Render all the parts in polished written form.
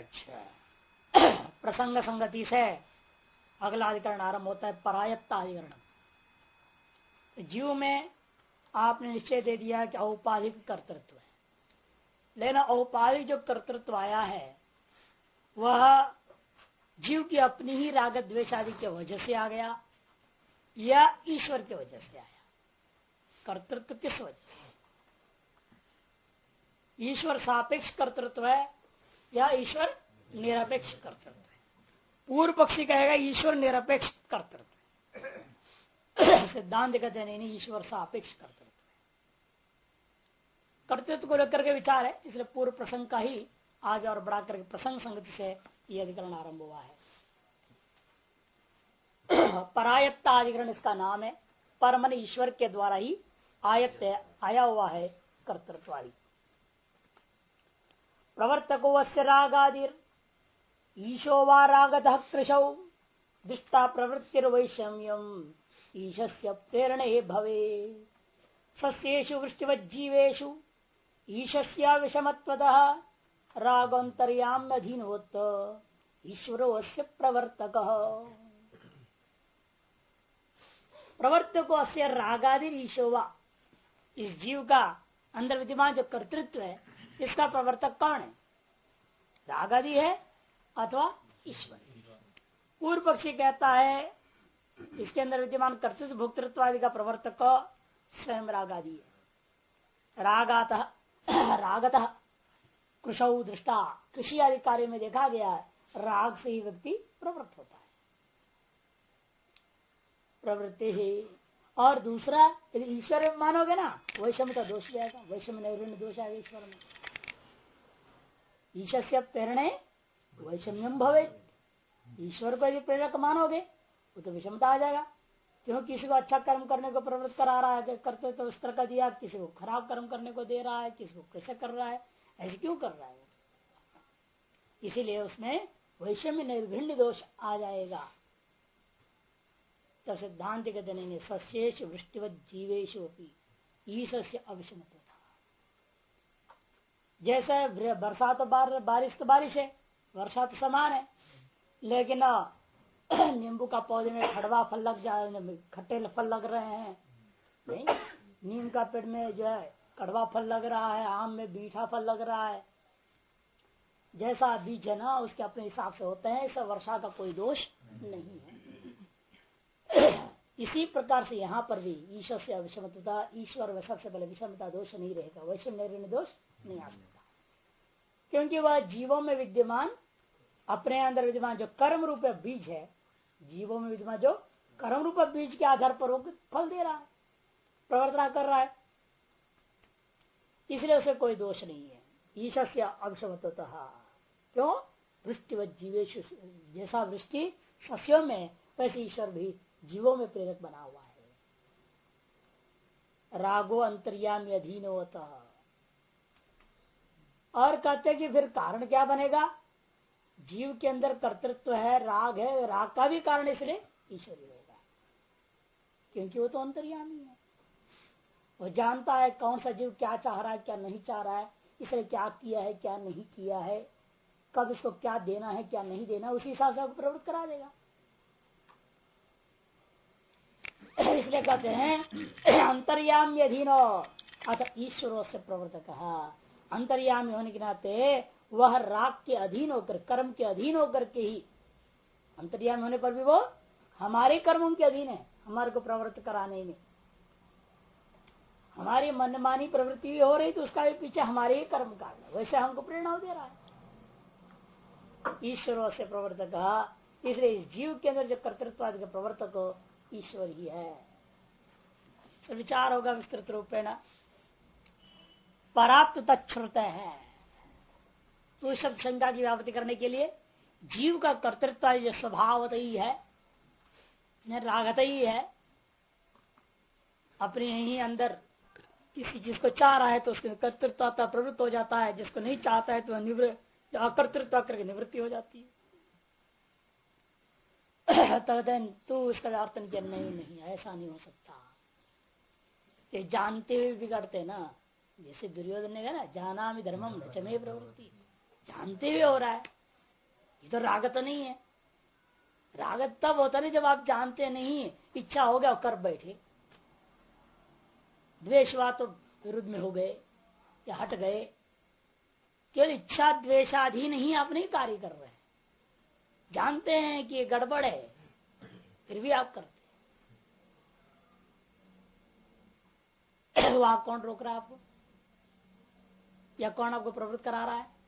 अच्छा प्रसंग संगति से अगला अधिकरण आरंभ होता है परायत्ता अधिकरण। तो जीव में आपने निश्चय दे दिया कि औपाधिक कर्तृत्व है, लेकिन औपाधिक जो कर्तृत्व आया है वह जीव की अपनी ही राग द्वेष आदि के वजह से आ गया या ईश्वर के वजह से आया। कर्तृत्व किस वजह से? ईश्वर सापेक्ष कर्तृत्व है या ईश्वर निरपेक्ष कर्तृत्व है? पूर्व पक्षी कहेगा ईश्वर निरपेक्ष कर्तृत्व है। सिद्धांत कहते हैं नहीं, ईश्वर सापेक्ष कर्तृत्व है। कर्तृत्व को लेकर के विचार है, इसलिए पूर्व प्रसंग का ही आज और बढ़ा करके प्रसंग संगति से यह अधिकरण आरंभ हुआ है। परायत्ता अधिकरण इसका नाम है। परमन ईश्वर के द्वारा ही आयत आया हुआ है कर्तृत्वादि। प्रवर्तको अस्य रागादिर ईशो वा रागतः कृशौ दुष्टा प्रवृत्तिर्वैषम्यम ईशस्य प्रेरणे भवे सस्येषु वृष्टिवज्जीवेषु ईशस्य विषमत्वतः रागोन्तर्याम्यधीनोत ईश्वरो अस्य प्रवर्तकः। प्रवर्तको अस्य रागादिर ईशो वा, इस जीव का अंदर विद्यमान जो कर्तृत्व है इसका प्रवर्तक कौन है? रागादि है अथवा ईश्वर? पूर्व पक्षी कहता है इसके अंदर विद्यमान कर्तृत्व भोक्तृत्व आदि का प्रवर्तक स्वयं रागादि है। रागतः कृषौ दृष्टा, कृषि आदि कार्य में देखा गया है राग से ही व्यक्ति प्रवृत्त होता है, प्रवृत्ति ही। और दूसरा यदि ईश्वर में मानोगे ना वैषम्यता दोष जाएगा, वैषम्य नैर्गुण्य दोष आएगा ईश्वर में। ईशस्य प्रेरणे वैषम्यम भवे, ईश्वर को यदि प्रेरक मानोगे वो तो विषमता आ जाएगा। क्यों? किसी को अच्छा कर्म करने को प्रवृत्त करा रहा है, करते तो उस तरह का दिया, किसी को खराब कर्म करने को दे रहा है, किसी को कैसे कर रहा है, ऐसे क्यों कर रहा है? इसीलिए उसमें वैषम्य नैर्गुण्य दोष आ जाएगा। तब सिद्धांत कहते नहीं, सस्येश वृष्टिवत जीवेशु ईशस्य अविषमत्व। जैसे बरसात तो बारिश तो बारिश है, वर्षा तो समान है, लेकिन नींबू का पौधे में खड़वा फल लग जाए, खट्टे फल लग रहे हैं, नहीं नीम का पेड़ में जो है कड़वा फल लग रहा है, आम में मीठा फल लग रहा है। जैसा बीज है ना उसके अपने हिसाब से होते हैं, ऐसा वर्षा का कोई दोष नहीं है। इसी प्रकार से यहाँ पर भी ईश्वर से अविषमता, ईश्वर व सबसे पहले विषमता दोष नहीं रहेगा, वैषम्य नैर्गुण्य दोष नहीं आ सकता, क्योंकि वह जीवों में विद्यमान अपने अंदर विद्यमान जो कर्म रूप बीज है, जीवों में विद्यमान जो कर्म रूप बीज के आधार पर वो फल दे रहा है, प्रवर्तना कर रहा है, इसलिए उसे कोई दोष नहीं है। ईश्वर से अविषमतः क्यों? वृष्टि व जीवेश, जैसा वृष्टि सस्यों में वैसे ईश्वर भी जीवों में प्रेरक बना हुआ है। रागो अंतर्यामी अधीन होता। और कहते कि फिर कारण क्या बनेगा? जीव के अंदर कर्तृत्व है, राग है, राग का भी कारण इसलिए ईश्वर ही होगा, क्योंकि वो तो अंतर्यामी है। वो जानता है कौन सा जीव क्या चाह रहा है क्या नहीं चाह रहा है, इसलिए क्या किया है क्या नहीं किया है, कब इसको क्या देना है क्या नहीं देना, उसी हिसाब से प्रवृत्त करा देगा। इसलिए कहते हैं अंतर्यामी अधीनो अथ ईश्वरों से प्रवर्तक। अंतर्यामी होने के नाते वह राग के अधीन होकर, कर्म के अधीन होकर के ही, अंतर्यामी होने पर भी वो हमारे कर्मों के अधीन है, हमारे को प्रवृत्त कराने में। हमारी मनमानी प्रवृत्ति भी हो रही तो उसका भी पीछे हमारे ही कर्म कारण है, वैसे हमको प्रेरणा दे रहा है। ईश्वरों से प्रवर्तक, इसलिए इस जीव के अंदर जो कर्तृत्व आदि का प्रवर्तक ईश्वर ही है। तो विचार होगा विस्तृत रूपेण। पराप्त तच्छ्रुत है, तो शब्द शंका की व्याप्ति करने के लिए जीव का कर्तृत्व जो स्वभावत ही है, रागत ही है, अपने ही अंदर किसी चीज को चाह रहा है तो उसके कर्तृत्व प्रवृत्त हो जाता है, जिसको नहीं चाहता है तो अकर्तृत्व करके निवृत्ति हो जाती है। तो उसका अर्थ नहीं, ऐसा नहीं हो सकता। ये जानते हुए बिगड़ते ना, जैसे दुर्योधन ने कहा ना, जानामि धर्मम न च मे प्रवृत्ति, जानते हुए हो रहा है ये तो रागत नहीं है। रागत तब होता नहीं जब आप जानते नहीं, इच्छा हो गया और कर बैठे। द्वेषवा तो विरुद्ध में हो गए या हट गए। केवल इच्छा द्वेषाधीन ही आप नहीं कार्य कर रहे हैं, जानते हैं कि ये गड़बड़ है, फिर भी आप करते हैं। वहां कौन रोक रहा है आपको, या कौन आपको प्रवृत्त करा रहा है?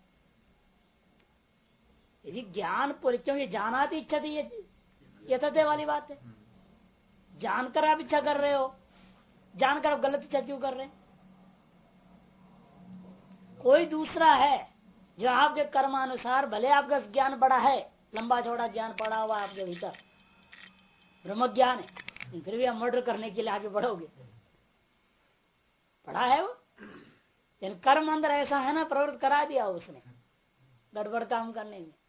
यदि ज्ञान पूरी, क्योंकि जाना तो इच्छा थी, ये तथ्य वाली बात है। जानकर आप इच्छा कर रहे हो, जानकर आप गलत इच्छा क्यों कर रहे हैं? कोई दूसरा है जो आपके कर्मानुसार, भले आपका ज्ञान बड़ा है, लंबा चौड़ा ज्ञान पड़ा हुआ आपके भीतर, ब्रह्म ज्ञान है, फिर भी आप मर्डर करने के लिए आगे बढ़ोगे। पढ़ा है वो, लेकिन कर्म अंदर ऐसा है ना, प्रवृत्त करा दिया उसने गड़बड़ काम करने में।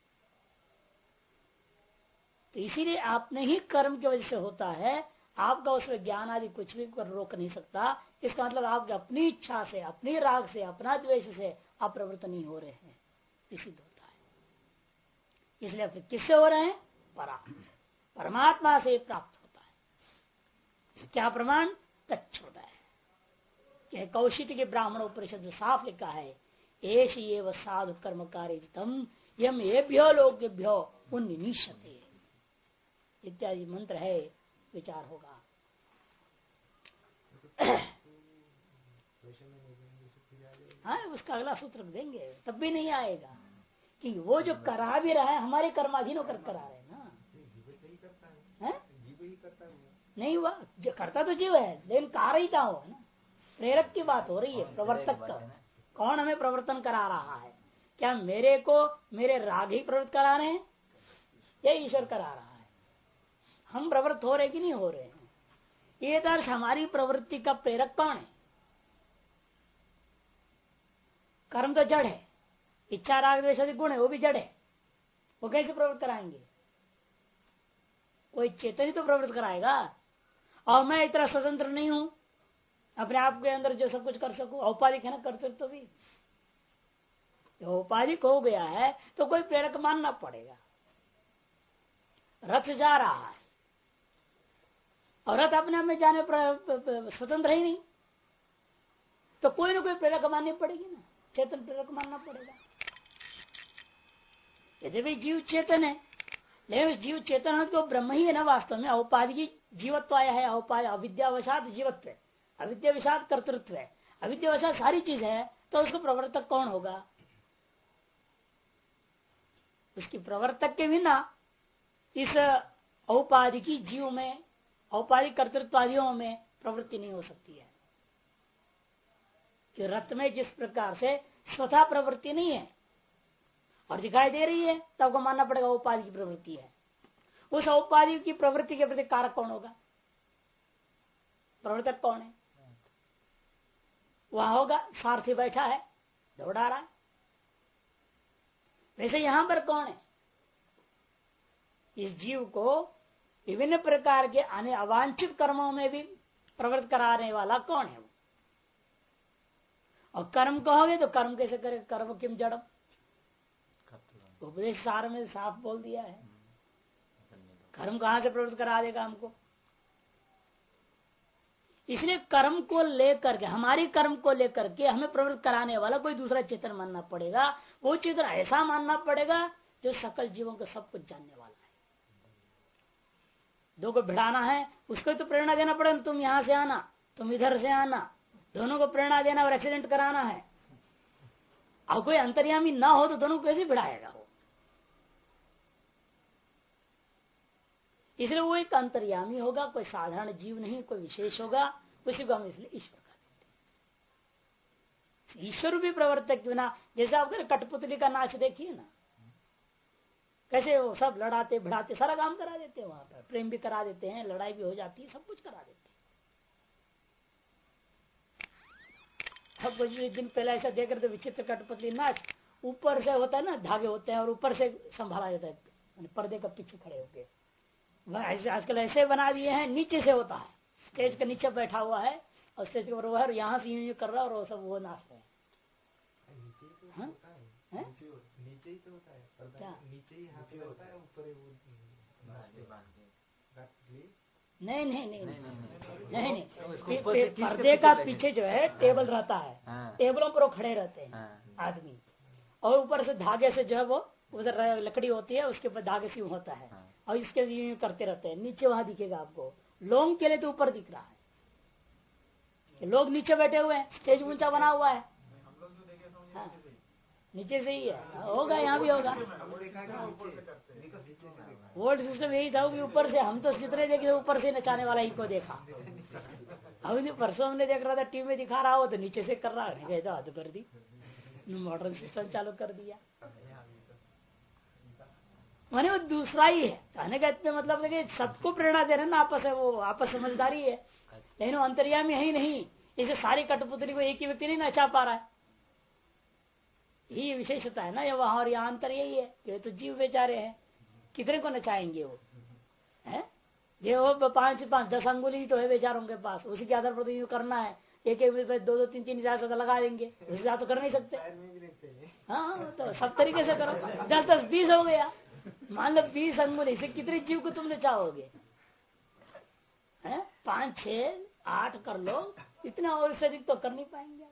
तो इसीलिए आपने ही कर्म की वजह से होता है, आपका उसमें ज्ञान आदि कुछ भी रोक नहीं सकता। इसका मतलब आपकी अपनी इच्छा से, अपनी राग से, अपना द्वेष से आप प्रवृत्त नहीं हो रहे हैं, सिद्ध होता है। इसलिए फिर किससे हो रहे हैं? परमात्मा से प्राप्त होता है। क्या प्रमाण? तच्छोदा है। कौशिक के ब्राह्मण उपनिषद में साफ लिखा है, एश ये साधु कर्म कार्य यम एभ्यो लोकेभ्यो उन्निशते इत्यादि मंत्र है, विचार होगा। हाँ, उसका अगला सूत्र देंगे, तब भी नहीं आएगा, कि वो जो करा भी रहा है हमारे कर्माधीन होकर करा रहे हैं ना। नहीं हुआ, जो करता तो जीव है, लेकिन कारयिता हो ना, प्रेरक की बात हो रही है, प्रवर्तक का। कौन हमें प्रवर्तन करा रहा है? क्या मेरे को मेरे राग ही प्रवृत्त करा रहे हैं, या ईश्वर करा रहा है? हम प्रवृत्त हो रहे कि नहीं हो रहे हैं? ये दर्श हमारी प्रवृत्ति का प्रेरक कौन है? कर्म तो जड़ है, इच्छा राग द्वेष आदि गुण है, वो भी जड़ है, वो कैसे प्रवृत्त कराएंगे? कोई चेतन ही तो प्रवृत्त कराएगा। और मैं इतना स्वतंत्र नहीं हूं अपने आप के अंदर जो सब कुछ कर सकूं, औपाधिक है ना कर्तव्य। तो भी औपाधिक हो गया है तो कोई प्रेरक मानना पड़ेगा। रथ जा रहा है और रथ अपने आप में जाने पर स्वतंत्र ही नहीं, तो कोई ना कोई प्रेरक माननी पड़ेगी ना, चेतन प्रेरक मानना पड़ेगा। यदि भी जीव चेतन है, लेकिन जीव चेतन है तो ब्रह्म ही है ना वास्तव में। औपाधिक जीवत्व आया है, औपाधिक अविद्यावशात जीवत्व है, अविद्यावशात कर्तृत्व है, अविद्यावशात सारी चीज है, तो उसको प्रवर्तक कौन होगा? उसकी प्रवर्तक के बिना इस औपाधिकी जीव में, औपाधिक कर्तृत्वादियों में प्रवृत्ति नहीं हो सकती है। कि रथ में जिस प्रकार से स्वतः प्रवृत्ति नहीं है और दिखाई दे रही है, तब आपको मानना पड़ेगा औपाधि की प्रवृत्ति है। उस औपाधि की प्रवृत्ति के प्रति कारक कौन होगा? प्रवर्तक कौन है? वहां होगा सारथी बैठा है, दौड़ा रहा है। वैसे यहां पर कौन है? इस जीव को विभिन्न प्रकार के अवांछित कर्मों में भी प्रवृत्त कराने वाला कौन है? और कर्म कहोगे तो कर्म कैसे करे? कर्म किम जड़म, उपदेश सार में साफ बोल दिया है। कर्म कहां से प्रवृत्त करा देगा हमको? इसलिए कर्म को लेकर के, हमारी कर्म को लेकर के हमें प्रवृत्त कराने वाला कोई दूसरा चेतन मानना पड़ेगा। वो चेतन ऐसा मानना पड़ेगा जो सकल जीवों को सब कुछ जानने वाला है। दो को भिड़ाना है, उसको तो प्रेरणा देना पड़ेगा, तुम यहां से आना, तुम इधर से आना, दोनों को प्रेरणा देना और एक्सीडेंट कराना है। और कोई अंतर्यामी ना हो तो दोनों को कैसे भिड़ाएगा वो? इसलिए वो एक अंतर्यामी होगा, कोई साधारण जीव नहीं, कोई विशेष होगा, उसी को हम इसलिए ईश्वर कहते हैं। ईश्वर भी प्रवर्तक बिना, जैसे आप कठपुतली का नाच देखिए ना, कैसे वो सब लड़ाते भिड़ाते सारा काम करा देते हैं, वहां पर प्रेम भी करा देते हैं, लड़ाई भी हो जाती है, सब कुछ करा देते हैं। अब कुछ दिन पहले ऐसा देख रहे थे विचित्र कठपुतली नाच, ऊपर से होता है ना, धागे होते हैं और ऊपर से संभाला जाता है, पर्दे का पीछे खड़े होके। आजकल ऐसे बना दिए हैं, नीचे से होता है, स्टेज के नीचे बैठा हुआ है और स्टेज के ऊपर यहाँ से यूं कर रहा है और वो सब वो नाच रहे हैं। नीचे ही तो होता है, क्या क्या? नीचे ही हाथ होता है, ऊपर ही वो नहीं नहीं नहीं नहीं नहीं, पर्दे का पीछे जो है टेबल रहता है, टेबलों पर वो खड़े रहते हैं आदमी, और ऊपर से धागे से जो है वो उधर लकड़ी होती है, उसके ऊपर धागे से होता है, और इसके यूं करते रहते हैं। नीचे वहां दिखेगा आपको, लोग के लिए तो ऊपर दिख रहा है, लोग नीचे बैठे हुए हैं, स्टेज ऊंचा बना हुआ है, हाँ, नीचे से ही है, होगा यहाँ भी होगा। वर्ल्ड सिस्टम यही था कि ऊपर से, हम तो जितने देखे ऊपर से नचाने वाला ही को देखा। अभी परसों हमने देख रहा था टीवी में दिखा रहा हो तो नीचे से कर रहा है, तो हद कर दी, मॉडर्न सिस्टम चालू कर दिया। माने वो दूसरा ही है कहने का, इतने मतलब कि सबको प्रेरणा दे रहे ना आपस है, वो आपस समझदारी है, लेकिन वो अंतर्यामी है ही नहीं। इसे सारी कठपुतली को एक ही व्यक्ति नहीं नचा पा रहा है, यही विशेषता है ना ये वहां, और यहाँ अंतर यही है कि तो जीव बेचारे हैं, कितने को नचाएंगे वो है, जो 5-5-10 अंगुली तो है बेचारों के पास, उसी के आधार पर तो करना है, एक एक 2-2 3-3 हजार तो लगा देंगे, उससे ज्यादा तो कर नहीं सकते। हाँ तो सब तरीके से करो, 10-10-20 हो गया, मान लो 20 अंगुली से कितने जीव को तुम नचाओगे? 5-6-8 कर लो, इतना और से अधिक तो कर नहीं पाएंगे।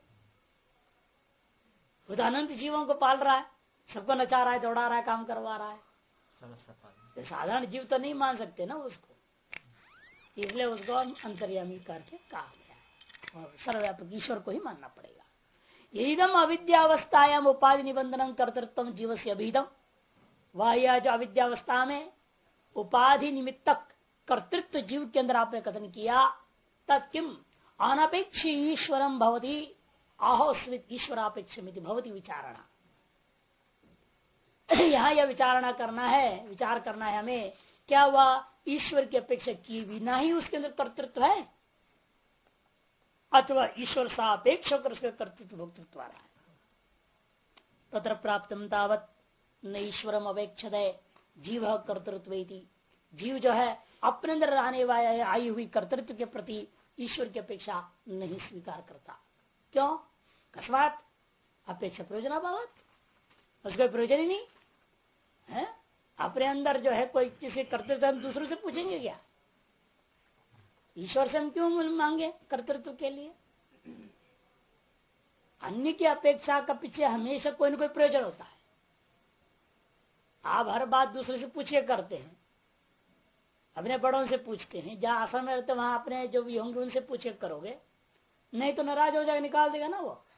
वो तो अनंत जीवों को पाल रहा है, सबको नचा रहा है, दौड़ा रहा है, काम करवा रहा है, तो साधारण जीव तो नहीं मान सकते ना उसको, इसलिए उसको हम अंतर्यामी करके कहा गया है, सर्वव्यापक ईश्वर को ही मानना पड़ेगा। यदम अविद्यावस्थायाम उपाधि निबंधन कर्तृत्व जीव से अभिदम, वह यह जो अविद्यावस्था में उपाधि निमित्तक कर्तृत्व जीव के अंदर आपने कथन किया, तत्किम अनपेक्ष ईश्वरम भवती आहोस्वित ईश्वरापेक्ष भवती विचारणा। यहाँ यह विचारणा करना है, विचार करना है हमें, क्या वह ईश्वर की अपेक्षा किए बिना ही उसके अंदर कर्तृत्व है, अथवा ईश्वर सापेक्ष होकर उसके कर्तृत्व भोक्तृत्व आ रहा है। तत्र प्राप्तम तावत न ईश्वरम अपेक्षत जीव कर्तृत्व, जीव जो है अपने अंदर रहने वाले आई हुई कर्तृत्व के प्रति ईश्वर की अपेक्षा नहीं स्वीकार करता। क्यों? कस्मात अपेक्षा प्रयोजनाभावत, उसका प्रयोजन ही नहीं है। अपने अंदर जो है कोई किसी कर्तृत्व, हम दूसरों से पूछेंगे क्या? ईश्वर से हम क्यों मांगे कर्तृत्व के लिए? अन्य की अपेक्षा का पीछे हमेशा कोई न कोई प्रयोजन होता है। आप हर बात दूसरे से पूछिए करते हैं, अपने बड़ों से पूछते हैं, जहां आश्रम में रहते वहां अपने जो भी होंगे उनसे पूछे करोगे, नहीं तो नाराज हो जाएगा, निकाल देगा ना वो।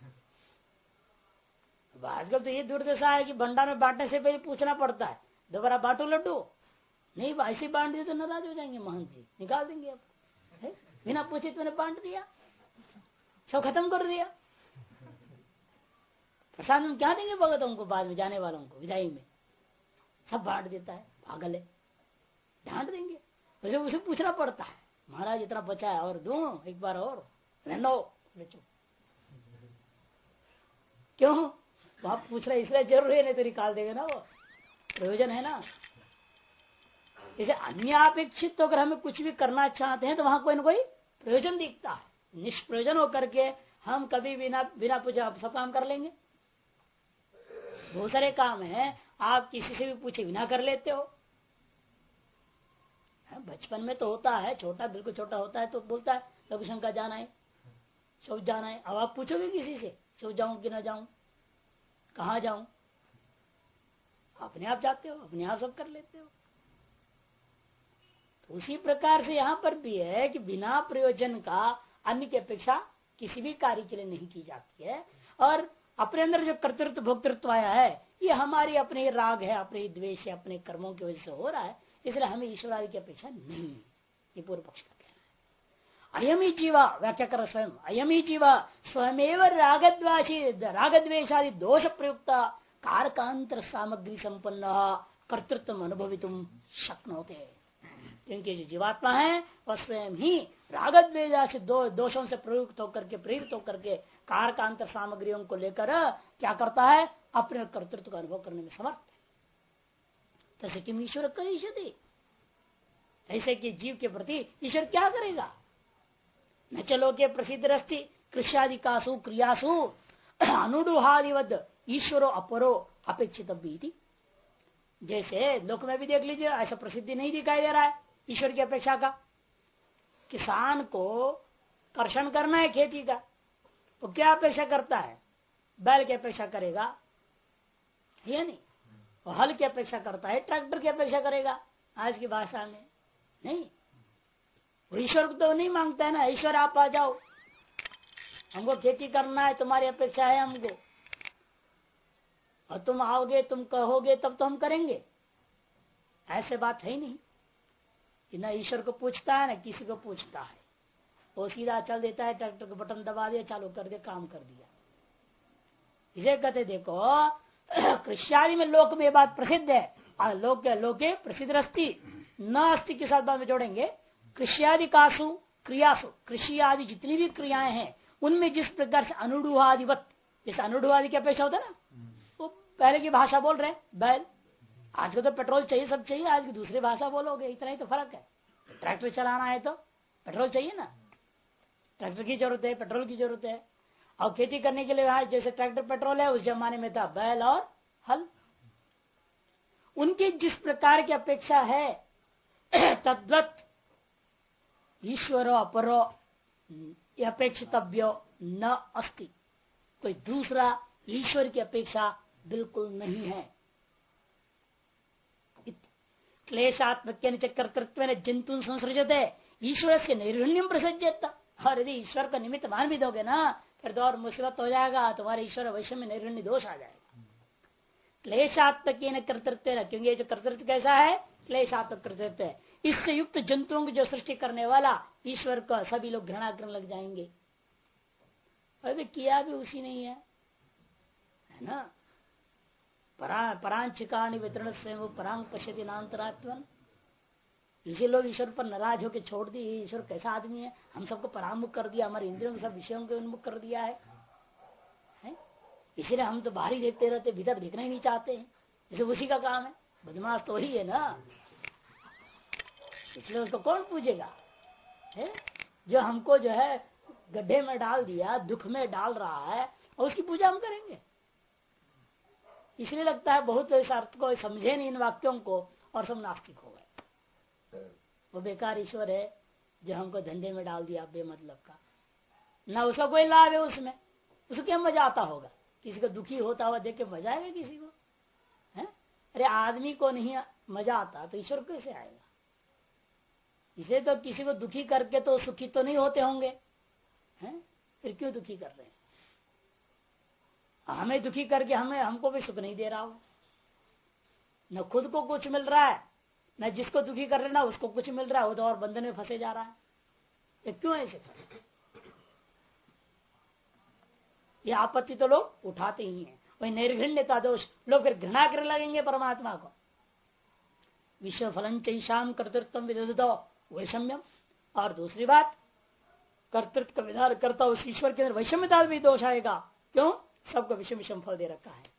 आजकल तो ये दुर्दशा है कि भंडार में बांटने से पहले पूछना पड़ता है, दोबारा बांटो लड्डू, नहीं ऐसे बांट दिए तो नाराज हो जाएंगे महंत जी, निकाल देंगे अब, बिना पूछे तुमने बांट दिया, सब खत्म कर दिया। प्रसाद में क्या देंगे भगतों को, बाद में जाने वालों को विदाई में सब बांट देता है, पागल है, डांट देंगे। वैसे उसे पूछना पड़ता है, महाराज इतना बचा है और दूं एक बार और, रहना क्यों वहां पूछ रहा है, इसलिए जरूर है, नहीं तो निकाल देगा ना, वो प्रयोजन है ना। इसे अन्यापेक्षित तो अगर हमें कुछ भी करना चाहते हैं तो वहां कोई ना कोई प्रयोजन दिखता है। निष्प्रयोजन होकर के हम कभी बिना पूछे सब काम कर लेंगे। बहुत सारे काम है आप किसी से भी पूछे बिना कर लेते हो। बचपन में तो होता है, छोटा बिल्कुल छोटा होता है तो बोलता है लघुशंका जाना है, शौच जाना है। अब आप पूछोगे किसी से शौच जाऊं कि ना जाऊं, कहाँ जाऊं, अपने आप जाते हो, अपने आप सब कर लेते हो। तो उसी प्रकार से यहाँ पर भी है कि बिना प्रयोजन का अन्य की अपेक्षा किसी भी कार्य के लिए नहीं की जाती है। और अपने अंदर जो कर्तृत्व भोक्तृत्व आया है ये हमारी अपने राग है, अपने द्वेष है, अपने कर्मों की वजह से हो रहा है, इसलिए हमें ईश्वर आदि की अपेक्षा नहीं है। ये पूर्व पक्ष का कहना है। अयम ही जीवा, व्याख्या करो स्वयं, अयम ही जीवा स्वयमेव रागद्वेषादि दोष प्रयुक्त कारकांतर सामग्री संपन्न कर्तृत्व अनुभवितुम शक्नोते। क्योंकि जो जीवात्मा है वह स्वयं ही रागद्वेष दोषों से प्रयुक्त होकर के, प्रेरित होकर के कारकांतर सामग्रियों को लेकर क्या करता है, अपने कर्तृत्व का अनुभव करने में समर्थ है। तसे किम ईश्वर करिष्यति, ऐसे कि जीव के प्रति ईश्वर क्या करेगा। न चलो के प्रसिद्ध रस्ति कृष्यादिकासु क्रियासु अनुडुहादिवद ईश्वरो अपरो अपेक्षित बीति। जैसे लोक में भी देख लीजिए, ऐसा प्रसिद्धि नहीं दिखाई दे रहा है ईश्वर की अपेक्षा का। किसान को कर्षण करना है खेती का, वो क्या अपेक्षा करता है? बैल की अपेक्षा करेगा या नहीं? वो हल की अपेक्षा करता है, ट्रैक्टर की अपेक्षा करेगा आज की भाषा में? नहीं। वो ईश्वर को तो नहीं मांगता है ना, ईश्वर आप आ जाओ, हमको खेती करना है, तुम्हारी अपेक्षा है हमको, और तुम आओगे, तुम कहोगे तब तो हम करेंगे। ऐसे बात है ही नहीं। ना ईश्वर को पूछता है ना किसी को पूछता है, वो सीधा चल देता है, ट्रैक्टर को बटन दबा दिया, चालू कर दिया, काम कर दिया। इसे कहते देखो कृष्यादि में लोक में ये बात प्रसिद्ध है। लोके प्रसिद्ध अस्ति न अस्ति के साथ बाद में जोड़ेंगे। कृष्यादि कासु क्रियासु, कृषि आदि जितनी भी क्रियाएं हैं उनमें जिस प्रकार से अनुडुआदिवत, जैसे अनुडुआदि की अपेक्षा होता है ना, वो पहले की भाषा बोल रहे बैल, आज को तो पेट्रोल चाहिए, सब चाहिए, आज की दूसरी भाषा बोलोगे, इतना ही तो फर्क है। ट्रैक्टर चलाना है तो पेट्रोल चाहिए ना, ट्रैक्टर की जरूरत है, पेट्रोल की जरूरत है। और खेती करने के लिए जैसे ट्रैक्टर पेट्रोल है, उस जमाने में था बैल और हल। उनकी जिस प्रकार की अपेक्षा है तद्वत ईश्वरो अपरो अपेक्षितव्यो न अस्ति, कोई दूसरा ईश्वर की अपेक्षा बिल्कुल नहीं है। क्लेशात्मक कर्तृत्व जंतु संसृजते ईश्वर से निर्गुण्यम प्रसज्जता। और यदि ईश्वर का निमित्त मान भी दोगे ना, फिर तो और मुसीबत हो जाएगा, तुम्हारे ईश्वर वैश्य में निर्गुण्य दोष आ जाएगा। क्लेशात्मक कर्तृत्व, क्योंकि ये जो कर्तृत्व कैसा है, क्लेशात्मक कर्तृत्व है। इससे युक्त जंतुओं की जो सृष्टि करने वाला ईश्वर का सभी लोग घृणा करने लग जाएंगे। अरे किया भी उसी नहीं है ना। परांचिकानि वितरण से वो परांग पश्यति नान्तरात्मन। इसी लोग ईश्वर पर नाराज होकर छोड़ दिए। ईश्वर कैसा आदमी है, हम सबको परामुख कर दिया, हमारे इंद्रियों के सब विषयों को उन्मुख कर दिया है? इसीलिए हम तो बाहर ही देखते रहते, भीतर देखना ही नहीं चाहते हैं। जैसे उसी का काम है, बदमाश तो वही है ना, इसलिए उसको कौन पूछेगा? है जो हमको जो है गड्ढे में डाल दिया, दुख में डाल रहा है, और उसकी पूजा हम करेंगे? इसलिए लगता है बहुत इस अर्थ को समझे नहीं इन वाक्यों को, और सब नास्तिक हो गए। वो बेकार ईश्वर है जो हमको धंधे में डाल दिया बेमतलब का, ना उसका कोई लाभ है उसमें, उसको क्या मजा आता होगा? किसी को दुखी होता हुआ देख के मजा आएगा किसी को? है? अरे आदमी को नहीं मजा आता तो ईश्वर कैसे आएगा? इसे तो किसी को दुखी करके तो सुखी तो नहीं होते होंगे, हैं? फिर क्यों दुखी कर रहे हैं? हमें दुखी करके हमको भी सुख नहीं दे रहा हो, न खुद को कुछ मिल रहा है, न जिसको दुखी कर रहे ना उसको कुछ मिल रहा है, वो तो और बंधन में फंसे जा रहा है। ये क्यों ऐसे कर? ये आपत्ति तो लोग उठाते ही हैं। वही निर्घृण्यता दोष, लोग फिर घृणा करने लगेंगे परमात्मा को। विश्व फलन चैशाम कर्तृत्व विदो वैषम्यम। और दूसरी बात, कर्तृत्व का विधान करता उस ईश्वर के अंदर वैषम्यता भी दोष आएगा। क्यों? सबको विषम विषम फल दे रखा है।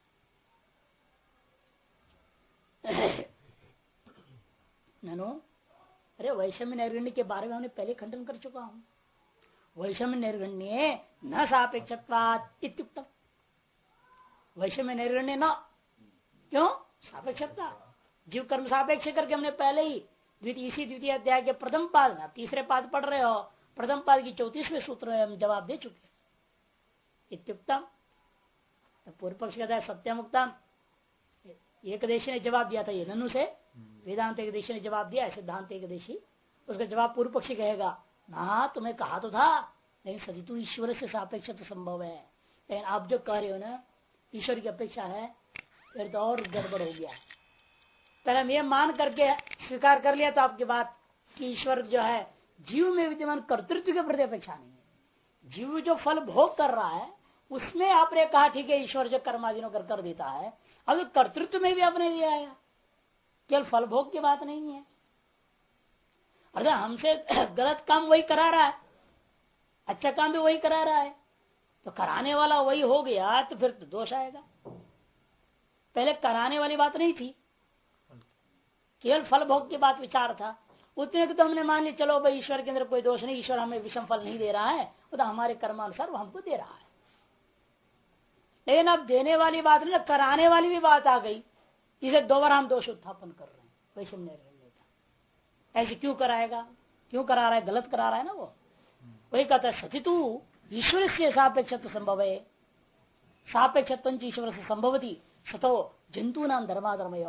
ननो, अरे वैषम्य निर्गण्य के बारे में हमने पहले खंडन कर चुका हूं। वैषम्य निर्गण्य न सापेक्षत्वात् इत्युक्तम। वैषम्य निर्गण्य न, क्यों? सापेक्षता, जीव कर्म सापेक्ष करके हमने पहले ही द्वितीय अध्याय के प्रथम पाद में, तीसरे पाद पढ़ रहे हो, प्रथम पाद की 34वें सूत्र में हम जवाब दे चुके। इत्युक्तम, तो पूर्व पक्ष कहता है सत्यमुक्तम। एकदेशी ने जवाब दिया था ये ननु से, वेदांत एकदेशी ने जवाब दिया, सिद्धांत एकदेशी। उसका जवाब पूर्व पक्षी कहेगा ना, तुम्हें कहा तो था, लेकिन सदितु ईश्वर से सापेक्ष तो संभव है। लेकिन आप जो कह रहे हो ना ईश्वर की अपेक्षा है, फिर तो और गड़बड़ हो गया। पहले हम ये मान करके स्वीकार कर लिया था आपकी बात कि ईश्वर जो है जीव में विद्यमान कर्तृत्व के प्रति अपेक्षा नहीं है। जीव जो फल भोग कर रहा है उसमें आपने कहा ठीक है ईश्वर जो कर्माधीनों कर देता है, अब कर्तृत्व में भी आपने लिया है, केवल फल भोग की बात नहीं है। अरे हमसे गलत काम वही करा रहा है, अच्छा काम भी वही करा रहा है, तो कराने वाला वही हो गया तो फिर तो दोष आएगा। पहले कराने वाली बात नहीं थी, केवल फल भोग की बात विचार था। उतने को तो हमने मान लिया, चलो भाई ईश्वर के अंदर कोई दोष नहीं, ईश्वर हमें विषम फल नहीं दे रहा है, वो तो हमारे कर्मानुसार वो हमको दे रहा है। लेकिन अब देने वाली बात नहीं, कराने वाली भी बात आ गई, इसे दोबारा हम दोष उत्थापन कर रहे हैं, वैसे नहीं लेता। ऐसे क्यों कराएगा, क्यों करा रहा है, गलत करा रहा है ना वो। वही कहता है सतितु ईश्वर से सापेक्षत्व संभव है, सापेक्षत्व ईश्वर से संभवती सतो जंतु नाम धर्माधर्मय।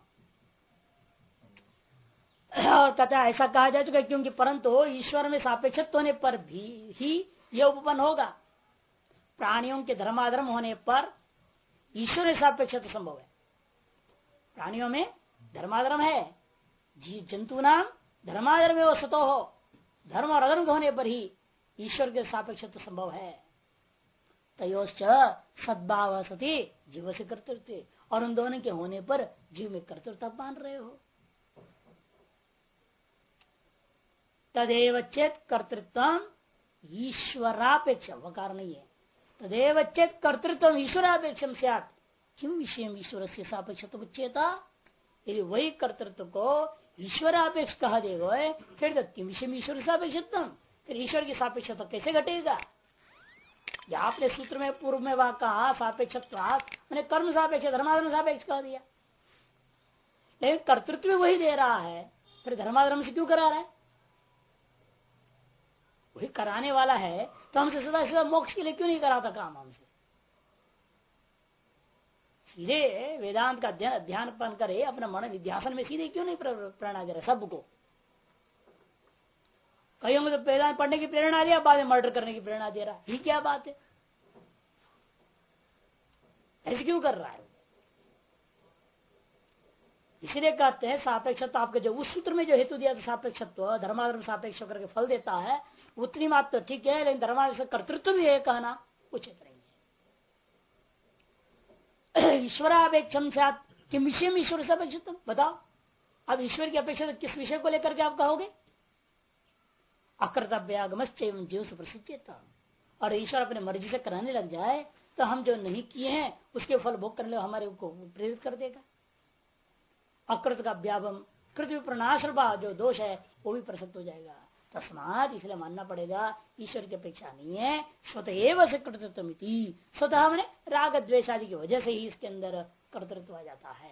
और कहता है ऐसा कहा जा चुका है क्योंकि परंतु ईश्वर में सापेक्षत्व होने पर भी ही यह उपपन्न होगा। प्राणियों के धर्माधर्म होने पर ईश्वर में सापेक्षत्व संभव है। प्राणियों में धर्माधर्म है, जंतु नाम धर्माधर्म हो सतो हो, धर्म और अधर्म होने पर ही ईश्वर के सापेक्षत्व संभव है। तयोश्च सद्भाव सती जीव से कर्तृत्व, और उन दोनों के होने पर जीव में कर्तृत्व मान रहे हो। तदेव चेत कर्तृत्व ईश्वरापेक्ष, वकार नहीं है। तदेव चेत कर्तृत्व ईश्वरापेक्षम स्यात् किम विषय ईश्वर से सापेक्षत्व उच्यता। यदि वही कर्तृत्व को ईश्वरापेक्ष कहा देगा फिर किम विषय ईश्वर सापेक्षत्व, फिर ईश्वर की सापेक्षत्व कैसे घटेगा। या आपने सूत्र में पूर्व में वह कहा सापेक्षत्व मैंने कर्म सापेक्ष धर्माधर्म सापेक्ष कह दिया, लेकिन कर्तृत्व में वही दे रहा है, फिर धर्माधर्म से क्यों करा रहा है। वही कराने वाला है तो हमसे सदा सीधा मोक्ष के लिए क्यों नहीं कराता काम हमसे। सीधे वेदांत का ध्यान पन करे अपना मन विध्यासन में सीधे क्यों नहीं प्रेरणा दे रहा सबको। कईयों को तो वेदांत पढ़ने की प्रेरणा दिया, बाद में मर्डर करने की प्रेरणा दे रहा, ये क्या बात है। ऐसे क्यों कर रहा है। इसलिए कहते हैं सापेक्षत्व आपके जो उस सूत्र में जो हेतु दिया था सापेक्षत्व धर्माधर्म सापेक्ष करके फल देता है उतनी बात तो ठीक है, लेकिन धर्माधर्म से कर्तृत्व भी है कहना उचित नहीं है। ईश्वरापेक्षम से किम विषय में ईश्वर से अपेक्षित बताओ। अब ईश्वर की अपेक्षा किस विषय को लेकर के आप कहोगे। अकर्तव्यागमश्च जीव से प्रसिद्ध, और ईश्वर अपने मर्जी से कराने लग जाए तो हम जो नहीं किए हैं उसके फल भोग करने हमारे को प्रेरित कर देगा। अकृत का व्यापम कृत प्रणाश जो दोष है वो भी प्रसिद्ध हो जाएगा। तस्मात इसलिए मानना पड़ेगा ईश्वर की अपेक्षा नहीं है, स्वतः एवं से कर्तृत्व, स्वतः हमने राग द्वेष आदि की वजह से ही इसके अंदर कर्तृत्व आ जाता है।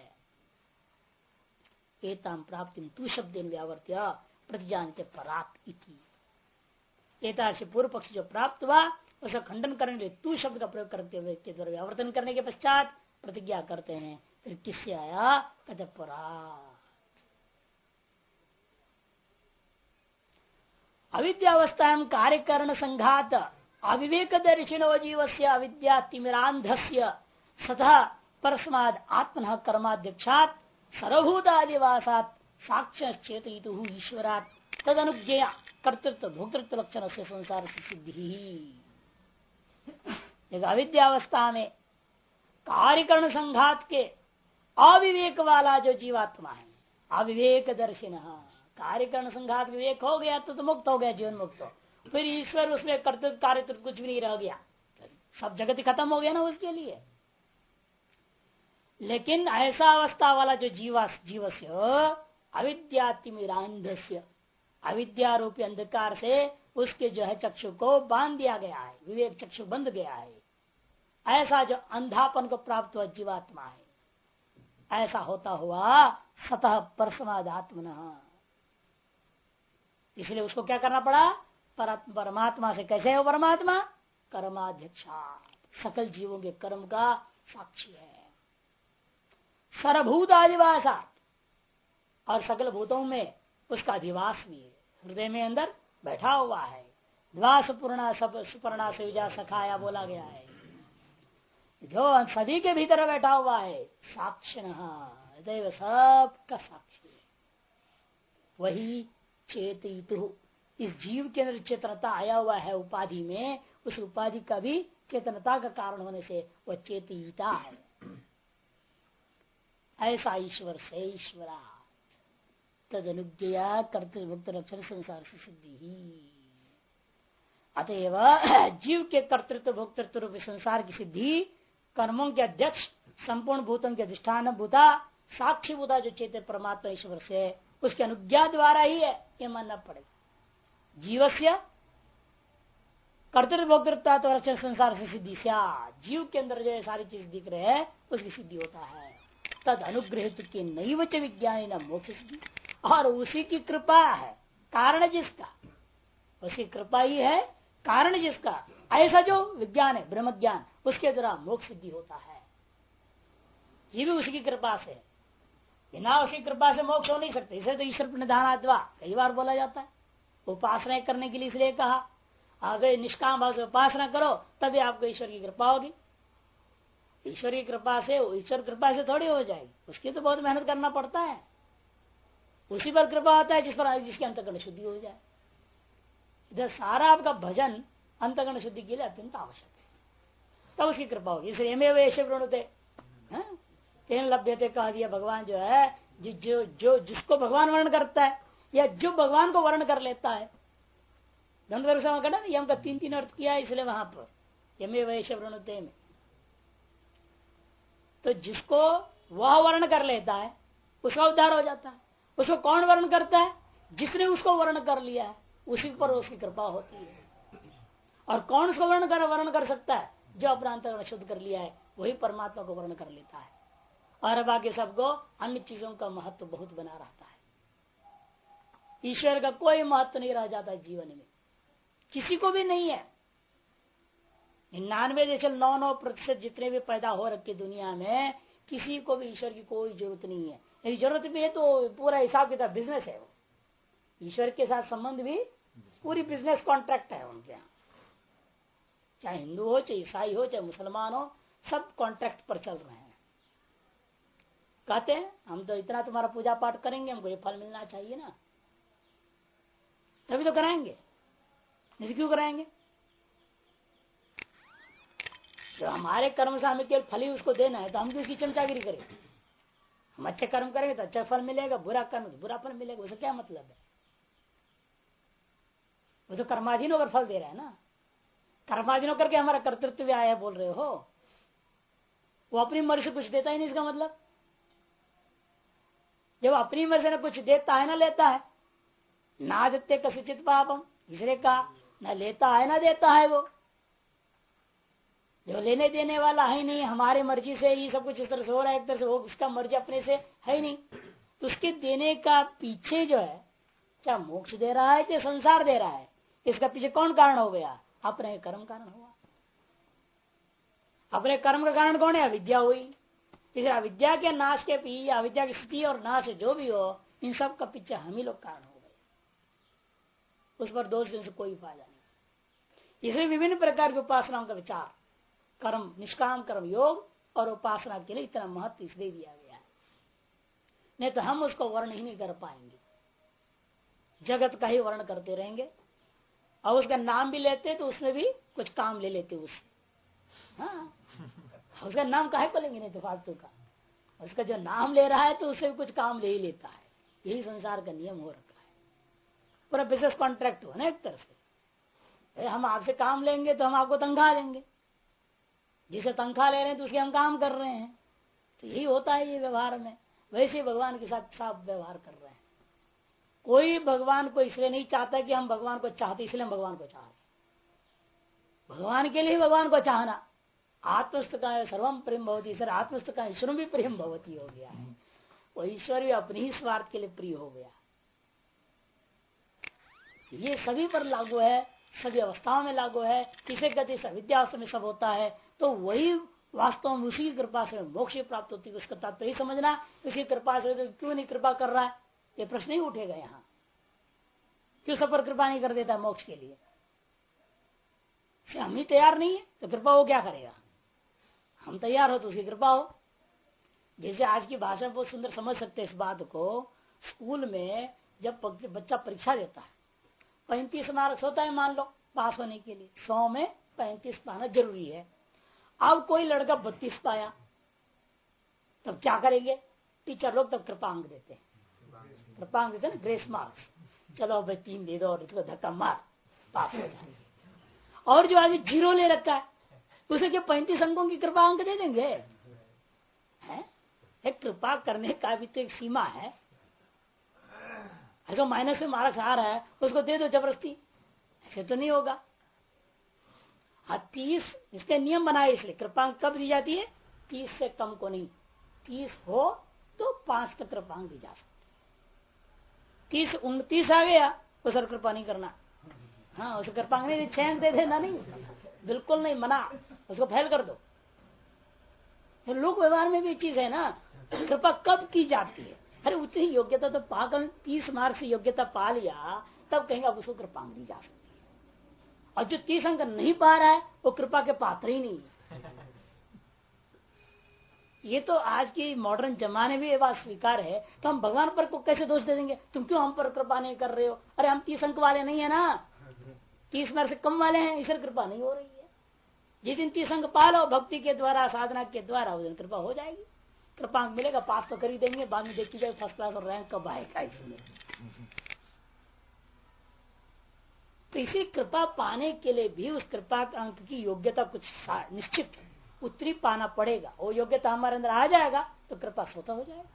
एताम प्राप्ति तू शब्द व्यावर्त्य प्रतिजानते परात इति। एता से पूर्व पक्ष जो प्राप्त हुआ उसका खंडन करने के लिए तू शब्द का प्रयोग करते हुए के द्वारा व्यावर्तन करने के पश्चात प्रतिज्ञा करते हैं। फिर किससे आया, कहते परात। अविद्यावस्था कार्यकरण संघात अविवेक दर्शिनो जीव से अविद्या तिमिरांधस्य सतः परस्माद आत्मन कर्माध्यक्षात सर्वभूतादिवासात साक्षाच्चेतयितुः ईश्वरात् तद अनुज्ञया कर्तृत्व भोक्तृत्व लक्षण से संसार की सिद्धि। अविद्यावस्था में कार्यकरण संघात के अविवेक वाला जो जीवात्मा है, अविवेक दर्शिन, कार्यकरण संघात विवेक हो गया तो मुक्त हो गया, जीवन मुक्त हो, फिर ईश्वर उसमें कर्तृत्व कार्यत्व कुछ भी नहीं रह गया, सब जगत ही खत्म हो गया ना उसके लिए। लेकिन ऐसा अवस्था वाला जो जीवस्य अविद्यातिमिरांधस्य, अविद्या रूपी अंधकार से उसके जो है चक्षु को बांध दिया गया है, विवेक चक्षु बंद गया है। ऐसा जो अंधापन को प्राप्त हुआ जीवात्मा है, ऐसा होता हुआ सतः परस्मादात्मनः, इसलिए उसको क्या करना पड़ा, परमात्मा से। कैसे है वो परमात्मा, कर्माध्यक्षा, सकल जीवों के कर्म का साक्षी है। सर्वभूत आदिवासा, और सकल भूतों में उसका अधिवास भी है, हृदय में अंदर बैठा हुआ है। द्वास पूर्णा सब सुपर्णा से विजा सखाया बोला गया है, जो सभी के भीतर बैठा हुआ है। साक्षिणः दैव सबका साक्षी है, वही चेतयितुः, इस जीव के अंदर चेतनता आया हुआ है उपाधि में, उस उपाधि का भी चेतनता का कारण होने से वह चेतयिता है। ऐसा ईश्वर से ईश्वरा तद अनुज्ञया कर्तृभुक्त लक्षण संसार से सिद्धि ही। अतएव जीव के कर्तृत्व भोक्तृत्व रूप संसार की सिद्धि कर्मों के अध्यक्ष संपूर्ण भूतों के अधिष्ठान भूता साक्षी भूता जो चेत परमात्मा ईश्वर से उसके अनुज्ञा द्वारा ही है, ये मानना पड़ेगा। जीवस्य कर्तृत्व भोक्तृत्व संसार से सिद्धि, जीव के अंदर जो सारी चीज दिख रहे हैं उसकी सिद्धि होता है। तद अनुग्रहित की नैव च विज्ञानी न मोक्ष सिद्धि। और उसी की कृपा है कारण जिसका, उसी कृपा ही है कारण जिसका, ऐसा जो विज्ञान है ब्रह्म ज्ञान, उसके द्वारा मोक्ष सिद्धि होता है। ये भी उसकी कृपा से, बिना उसकी कृपा से मोक्ष हो नहीं सकते। इसे तो ईश्वर निधानाद्वा कई बार बोला जाता है। उपासना करने के लिए इसलिए कहा, अगर निष्काम भाव से उपासना करो तभी आपको ईश्वर की कृपा होगी। ईश्वर की कृपा से, ईश्वर कृपा से थोड़ी हो जाएगी, उसकी तो बहुत मेहनत करना पड़ता है। उसी पर कृपा होता है जिस पर जिसकी अंतःकरण शुद्धि हो जाए। इधर सारा आपका भजन अंतःकरण शुद्धि के लिए अत्यंत आवश्यक है, तब उसकी कृपा होगी। इसलिए एमेव एष वृणुते तेन लभ्यते कह दिया। भगवान जो है जो जिसको भगवान वर्ण करता है या जो भगवान को वर्ण कर लेता है, यम का 3 अर्थ किया है, इसलिए वहां पर यमेव एष वृणुते में तो जिसको वह वर्ण कर लेता है उसका उद्धार हो जाता है। उसको कौन वर्ण करता है? जिसने उसको वर्ण कर लिया है, उसी पर उसकी कृपा होती है। और कौन उसको वर्ण कर सकता है? जो अपना अंतःकरण शुद्ध कर लिया है, वही परमात्मा को वर्ण कर लेता है। और बाकी सबको अन्य चीजों का महत्व बहुत बना रहता है। ईश्वर का कोई महत्व नहीं रह जाता जीवन में, किसी को भी नहीं है। 99.99% जितने भी पैदा हो रखे दुनिया में, किसी को भी ईश्वर की कोई जरूरत नहीं है। यदि जरूरत भी है तो पूरा हिसाब किताब बिजनेस है। वो ईश्वर के साथ संबंध भी पूरी बिजनेस कॉन्ट्रैक्ट है उनके यहाँ। चाहे हिंदू हो, चाहे ईसाई हो, चाहे मुसलमान हो, सब कॉन्ट्रैक्ट पर चल रहे हैं। कहते हैं हम तो इतना तुम्हारा पूजा पाठ करेंगे, हमको ये फल मिलना चाहिए ना, तभी तो कराएंगे, नहीं क्यों कराएंगे? जो हमारे कर्म से हमें केवल फल ही उसको देना है, तो हम क्यों उसकी चमचागिरी करें? हम अच्छे कर्म करेंगे तो अच्छा फल मिलेगा, बुरा कर्म तो बुरा फल मिलेगा। उससे क्या मतलब है? वो तो कर्माधीन होकर फल दे रहा है ना। कर्माधीन होकर के हमारा कर्तृत्व भी आया बोल रहे हो, वो अपनी मर्जी से कुछ देता ही नहीं। इसका मतलब जब अपनी मर्जी से कुछ देता है ना लेता है, ना देते कसिचित पापम, इसलिए कहा न लेता है ना देता है। वो जो लेने देने वाला है नहीं, हमारे मर्जी से ही सब कुछ इस तरह से हो रहा है, एक तरह से वो उसका मर्जी अपने से है ही नहीं, तो उसके देने का पीछे जो है, चाहे मोक्ष दे रहा है चाहे संसार दे रहा है, इसका पीछे कौन कारण हो गया? अपने कर्म कारण हुआ। अपने कर्म का कारण कौन है? अविद्या हुई। इसलिए अविद्या के नाश के पीछे, अविद्या की स्थिति और नाश जो भी हो, इन सब का पीछे हम ही लोग कारण हो गए। उस पर दोष देने से कोई फायदा नहीं। इसलिए विभिन्न प्रकार की उपासनाओं का विचार, कर्म, निष्काम कर्म योग और उपासना के लिए इतना महत्व इसलिए दिया गया है। नहीं तो हम उसको वर्ण ही नहीं कर पाएंगे, जगत का ही वर्ण करते रहेंगे। और उसका नाम भी लेते तो उसमें भी कुछ काम ले लेते उससे। हाँ, उसका नाम काहे को लेंगे? नहीं तो फालतू का उसका जो नाम ले रहा है तो उससे भी कुछ काम ले ही लेता है। यही संसार का नियम हो रखा है, पूरा बिजनेस कॉन्ट्रैक्ट हुआ ना एक तरह से। हम आपसे काम लेंगे तो हम आपको तनख्वाह देंगे, जिसे तनख्वाह ले रहे हैं तो उसके हम काम कर रहे हैं। तो यही होता है ये व्यवहार में। वैसे भगवान के साथ साफ व्यवहार कर रहे हैं। कोई भगवान को इसलिए नहीं चाहता कि हम भगवान को चाहते, इसलिए हम भगवान को चाह रहे। भगवान के लिए भगवान को चाहना, आत्मस्थ का सर्वम प्रेम भवती, सर आत्मस्थ का ईश्वर भी प्रेम भवती हो गया है। वो ईश्वर भी अपने ही स्वार्थ के लिए प्रिय हो गया। ये सभी पर लागू है, सभी अवस्थाओं में लागू है। किसे गति से विद्यावस्था में सब होता है, तो वही वास्तव में उसी की कृपा से मोक्ष प्राप्त होती है। उसका तात्पर्य समझना, उसी कृपा से तो क्यों नहीं कृपा कर रहा है, ये प्रश्न ही उठेगा यहाँ। क्यों सब पर कृपा नहीं कर देता मोक्ष के लिए? हम ही तैयार नहीं है तो कृपा वो क्या करेगा? हम तैयार हो तो उसकी कृपा हो। जैसे आज की भाषा बहुत सुंदर समझ सकते हैं इस बात को। स्कूल में जब बच्चा परीक्षा देता है, 35 मार्क्स होता है मान लो पास होने के लिए, 100 में 35 पाना जरूरी है। अब कोई लड़का 32 पाया, तब क्या करेंगे? टीचर लोग तब कृपांक देते हैं, कृपांक देते हैं, ग्रेस मार्क्स। चलो भाई 3 दे दो और इसको धक्का मार, पास हो जाए। और जो आदमी 0 ले रखा है उसे क्या 35 अंकों की कृपा अंक दे देंगे? है? एक कृपा करने का भी तो एक सीमा है। अगर माइनस से मार्क्स आ रहा है उसको दे दो जबरदस्ती, ऐसे तो नहीं होगा। 30 इसके नियम बनाए, इसलिए कृपांक कब दी जाती है? 30 से कम को नहीं, 30 हो तो 5 तक कृपांक दी जा सकती। 30 29 आ गया उस पर कृपा नहीं करना। हाँ, उसे कृपांक नहीं, 6 दे देना नहीं, बिल्कुल नहीं, मना, उसको फेल कर दो। तो लोक व्यवहार में भी चीज है ना, कृपा कब की जाती है? अरे उतनी योग्यता तो पाकर 30 मार्क से योग्यता पा लिया तब कहेंगे अब उसको कृपांक दी जा सकती है। और जो 30 अंक नहीं पा रहा है वो कृपा के पात्र ही नहीं है। ये तो आज की मॉडर्न जमाने में ये बात स्वीकार है, तो हम भगवान पर को कैसे दोष दे देंगे? तुम क्यों हम पर कृपा नहीं कर रहे हो? अरे हम 30 अंक वाले नहीं है ना, 30 मार्क से कम वाले हैं, इसलिए कृपा नहीं हो रही है। जिस दिन 30 अंक पालो भक्ति के द्वारा, साधना के द्वारा, उस दिन कृपा हो जाएगी। कृपांक मिलेगा, पास तो कर ही देंगे, बाद में देखी जाए फर्स्ट क्लास और रैंक कब आएगा इसमें। तो इसी कृपा पाने के लिए भी उस कृपा अंक की योग्यता कुछ निश्चित है, उत्तरी पाना पड़ेगा। वो योग्यता हमारे अंदर आ जाएगा तो कृपा स्वतः हो जाएगा।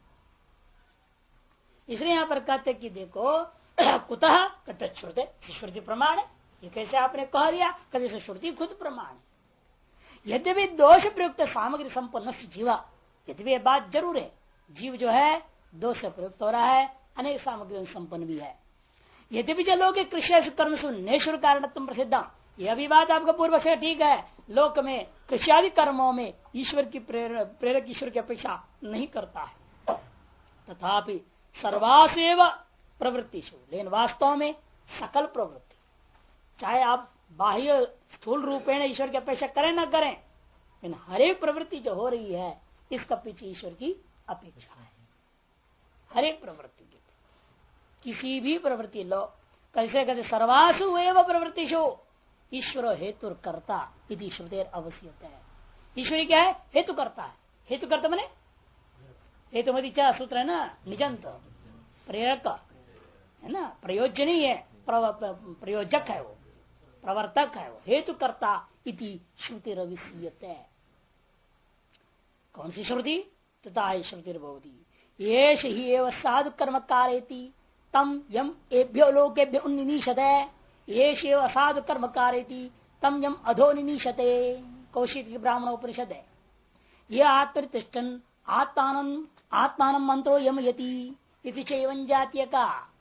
इसलिए यहाँ पर कहते कि देखो कुतः कत श्रुते, श्रुति प्रमाण है। ये कैसे आपने कह दिया? कभी से श्रुति खुद प्रमाण है। यद्यपि दोष प्रयुक्त सामग्री संपन्न जीवा, यद्यपि ये बात जरूर है, जीव जो है दोष से प्रयुक्त हो रहा है, अनेक सामग्रियों संपन्न भी है। यद्यपि जो लोग कृषि कर्म सुन्नेश्वर कारणत्म प्रसिद्ध, यह भी बात आपका पूर्व से ठीक है। लोक में कृषि कर्मों में ईश्वर की प्रेरक ईश्वर की अपेक्षा नहीं करता है। तथापि सर्वासेव प्रवृत्तिषु, लेकिन वास्तव में सकल प्रवृत्ति, चाहे आप बाह्य स्थूल रूपेण ईश्वर की अपेक्षा करें न करें, लेकिन हर एक प्रवृत्ति जो हो रही है इसका पीछे ईश्वर की अपेक्षा है। हर एक प्रवृत्ति की, किसी भी प्रवृत्ति लो, कैसे कहते सर्वासु एव प्रवृत्तिषु ईश्वर हेतु कर्ता इति श्रुतेर अवश्यत है। ईश्वरी क्या है? हेतु करता है। हेतु करता मैंने हेतु मती क्या सूत्र है ना, निजंत प्रेरक है ना, प्रयोजनी है, प्रयोजक है, वो प्रवर्तक है, वो हेतु करता इति श्रुति रविष्यत है। कौन सी श्रुति? तथा श्रुतिर्भवती येष ही एव साधु कर्म कारेति तम यम एभ्यो लोकेभ्यो उन्निनीशते, येष एव असाधु कर्म कारेति तम यम अधो निनीशते। कौशिक की ब्राह्मण उपनिषद है। ये आत्मतिष्ठन आत्मान मंत्रो यमयति इति चैवं जातीय का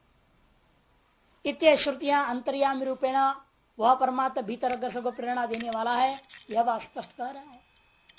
इत्य श्रुतियां अंतर्यामी रूपेण वह परमात्मा भीतर अग्रसर को प्रेरणा देने वाला है, यह बात स्पष्ट कर रहा है।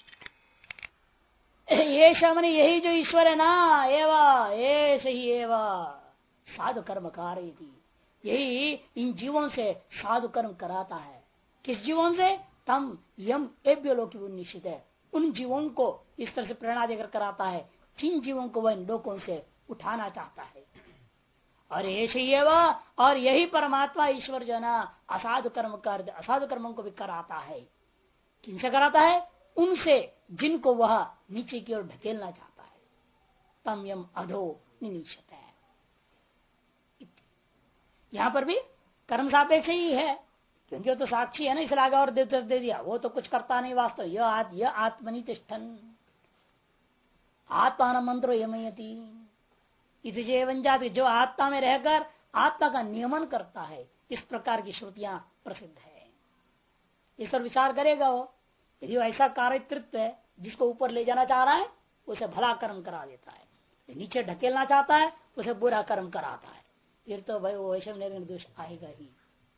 ये शमन यही जो ईश्वर है ना, एवं ऐसे ही एवं साधु कर्म कारयति, यही इन जीवों से साधु कर्म कराता है। किस जीवों से? तम यम एभ्यो लोकी निश्चित है, उन जीवों को इस तरह से प्रेरणा देकर कराता है जिन जीवों को वह इन लोकों से उठाना चाहता है। और ऐसे ही और यही परमात्मा ईश्वर जो ना असाधु कर्म कर, असाधु कर्मों को भी कराता है। किनसे कराता है? उनसे जिनको वह नीचे की ओर ढकेलना चाहता है। तम यम अधो निनीशत है। यहां पर भी कर्म सापेक्ष ही है, क्योंकि वो तो साक्षी है ना, इसलिए आगे और दे दिया। वो तो कुछ करता नहीं वास्तव। यह आत्मनि तिष्ठन आत्मान मंत्रो यमयति इतिजेवन जाति, जो आत्मा में रहकर आत्मा का नियमन करता है। इस प्रकार की श्रुतियां प्रसिद्ध है। इस पर विचार करेगा वो, यदि वो ऐसा कार्यतृत्व है जिसको ऊपर ले जाना चाह रहा है उसे भला कर्म करा देता है, नीचे ढकेलना चाहता है उसे बुरा कर्म कराता है, फिर तो भाई वो वैश्व निर्दोष आएगा ही।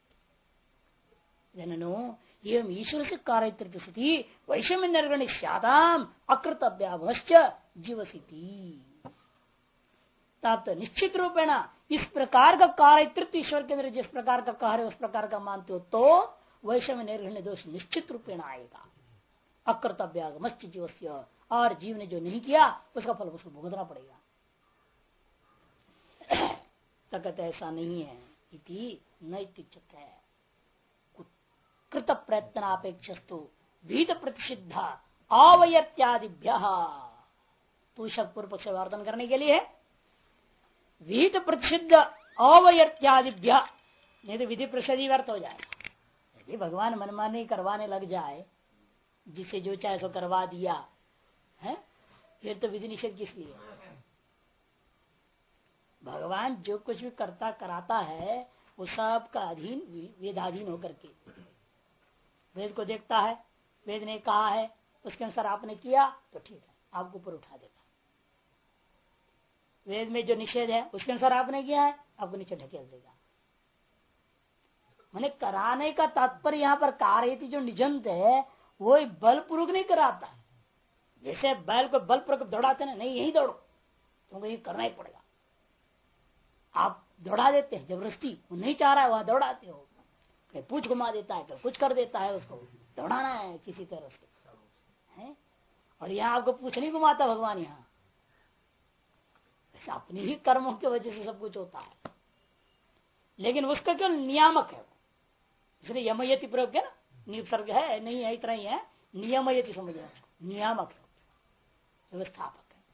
जननो ये ईश्वर से कार्यतृत्व स्थिति वैश्व निर्गण स्यादाम अकृतव्यावश्च जीवसिति। तब तो निश्चित रूपेण इस प्रकार का कार्यतृत्व ईश्वर के अंदर जिस प्रकार का कार्य उस प्रकार का मानते हो तो वैश्व निर्गण दोष निश्चित रूपेण आएगा। अकृतव्यागमश्च जीवस्य, और जीव ने जो नहीं किया उसका फल उसको भुगतना पड़ेगा। तकत ऐसा नहीं है, इति नैतिक है। कृत प्रयत्नापेक्षस्तु भीत प्रतिषिद्धा अवयत्यादिभ्य, पूषक पूर्व पक्ष वर्धन करने के लिए विहित प्रतिषिद्ध अवयत्यादिभ्य, नहीं तो विधि प्रसिद्धि व्यर्थ हो जाएगा। यदि भगवान मनमानी करवाने लग जाए, जिसे जो चाहे सो करवा दिया है, फिर तो विधि निषेध किस लिए? भगवान जो कुछ भी करता कराता है वो सब का अधीन, वेदाधीन होकर के वेद को देखता है। वेद ने कहा है उसके अनुसार आपने किया तो ठीक है, आपको ऊपर उठा देगा। वेद में जो निषेध है उसके अनुसार आपने किया है, आपको नीचे ढकेल देगा। मैंने कराने का तात्पर्य यहाँ पर कारयति जो निजंत है वो बलपूर्वक नहीं कराता है। जैसे बैल को बलपूर्वक दौड़ाते ना, नहीं यही दौड़ो, तुमको ये करना ही पड़ेगा। आप दौड़ा देते हैं जबरदस्ती, वो नहीं चाह रहा है वहां दौड़ाते हो, कहीं पूछ घुमा देता है, कहीं कुछ कर देता है, उसको दौड़ाना है किसी तरह से है। और यहाँ आपको पूछ नहीं घुमाता भगवान, यहाँ अपनी ही कर्मों की वजह से सब कुछ होता है। लेकिन उसका केवल नियामक है, इसलिए यमयति प्रयोग है ना, निसर्ग है नहीं है, इतना ही है, नियमयति समझना, नियामक है, व्यवस्थापक है।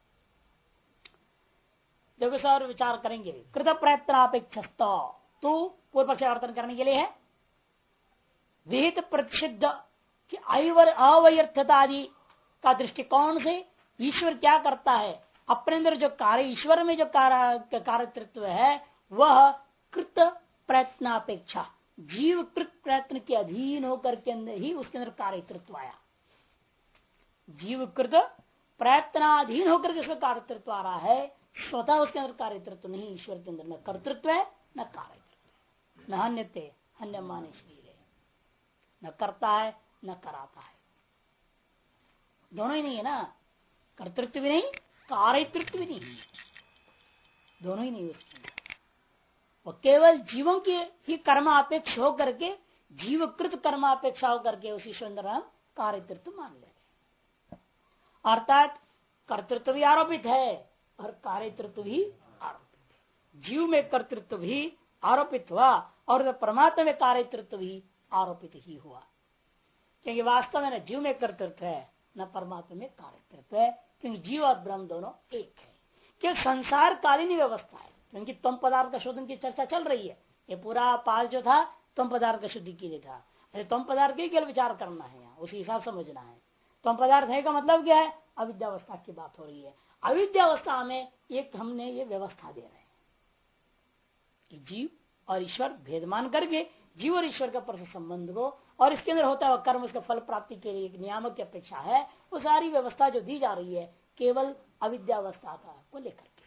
देखो सर विचार करेंगे, कृत प्रयत्नापेक्षस्त तो पूर्व पक्ष आवर्तन करने के लिए है विहित प्रतिषिद्ध कि अवयर्थता आदि का दृष्टिकोण से ईश्वर क्या करता है, अपने अंदर जो कार्य, ईश्वर में जो कार्यतृत्व है वह कृत प्रयत्नापेक्षा जीवकृत प्रयत्न के अधीन होकर के अंदर ही उसके अंदर कार्यतृत्व आया। जीवकृत प्रयत्नाधीन होकर के उसमें कार्यतृत्व आ रहा है, स्वतः उसके अंदर कार्यतृत्व नहीं। ईश्वर के अंदर न कर्तृत्व है न कार्यतृत्व, न हन्यते हन्यमान शरीर है, न करता है न कराता है, दोनों ही नहीं है ना, कर्तृत्व भी नहीं कार्यतृत्व भी नहीं, दोनों ही नहीं उसके अंदर। वो केवल जीवों की ही कर्मापेक्ष होकर के, जीवकृत कर्मापेक्षा होकर के उसी सुंदर हम कार्यतृत्व मान ले रहे, अर्थात कर्तृत्व भी आरोपित है और कार्यतृत्व भी आरोपित है। जीव में कर्तृत्व भी आरोपित हुआ और परमात्मा में कार्यतृत्व भी आरोपित ही हुआ, क्योंकि वास्तव में न जीव में कर्तृत्व है न परमात्मा में कार्यतृत्व है, क्योंकि जीव और ब्रह्म दोनों एक है। कि संसार कालीन व्यवस्था है, क्योंकि तम पदार्थ का शोधन की चर्चा चल रही है। ये पूरा पाल जो था तम पदार्थ का शुद्धि के लिए था, तम पदार्थ के केवल विचार करना है, यहाँ उसी हिसाब समझना है। तम पदार्थ है का मतलब क्या है, अविद्यावस्था की बात हो रही है। अविद्यावस्था में एक हमने ये व्यवस्था दे रहे हैं कि जीव और ईश्वर भेदमान करके जीव और ईश्वर का परस्पर संबंध को, और इसके अंदर होता हुआ कर्म उसके फल प्राप्ति के लिए एक नियामक की अपेक्षा है, वो सारी व्यवस्था जो दी जा रही है केवल अविद्यावस्था का को लेकर के।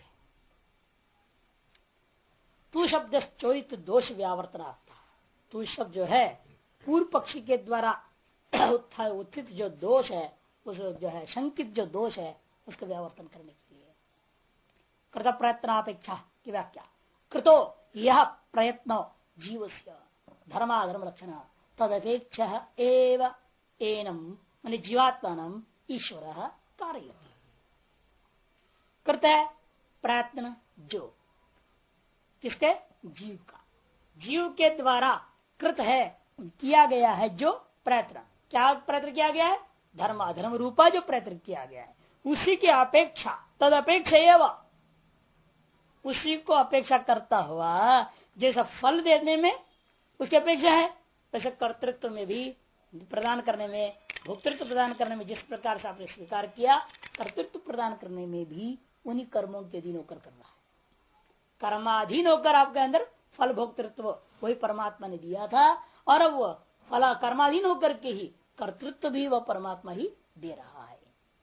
तू शब्द चोरित दोष व्यावर्तनार्थ, तू शब्द जो है पूर्व पक्षी के द्वारा उत्थित जो दोष है, उस जो है शंकित जो दोष है उसका व्यावर्तन करने के लिए। कृत प्रयत्नापेक्षा की व्याख्या, कृतो यह प्रयत्न जीवस्य धर्माधर्म लक्षण तदपेक्ष एव एनम माने जीवात्मानम ईश्वर कारयति। कृत है प्रयत्न जो किसके, जीव का, जीव के द्वारा कृत है किया गया है जो प्रयत्न, क्या प्रयत्न किया गया है, धर्म अधर्म रूपा जो प्रयत्न किया गया है उसी की अपेक्षा, तद अपेक्षा एवं उसी को अपेक्षा करता हुआ जैसा फल देने में उसकी अपेक्षा है, वैसे कर्तृत्व में भी प्रदान करने में, भोक्तृत्व प्रदान करने में जिस प्रकार से आपने स्वीकार किया, कर्तृत्व प्रदान करने में भी उन्हीं कर्मों के अधीन होकर कर रहा है। कर्माधीन होकर आपके अंदर फल भोक्तृत्व वही परमात्मा ने दिया था, और अब वह फल कर्माधीन होकर के ही कर्तृत्व भी वह परमात्मा ही दे रहा है।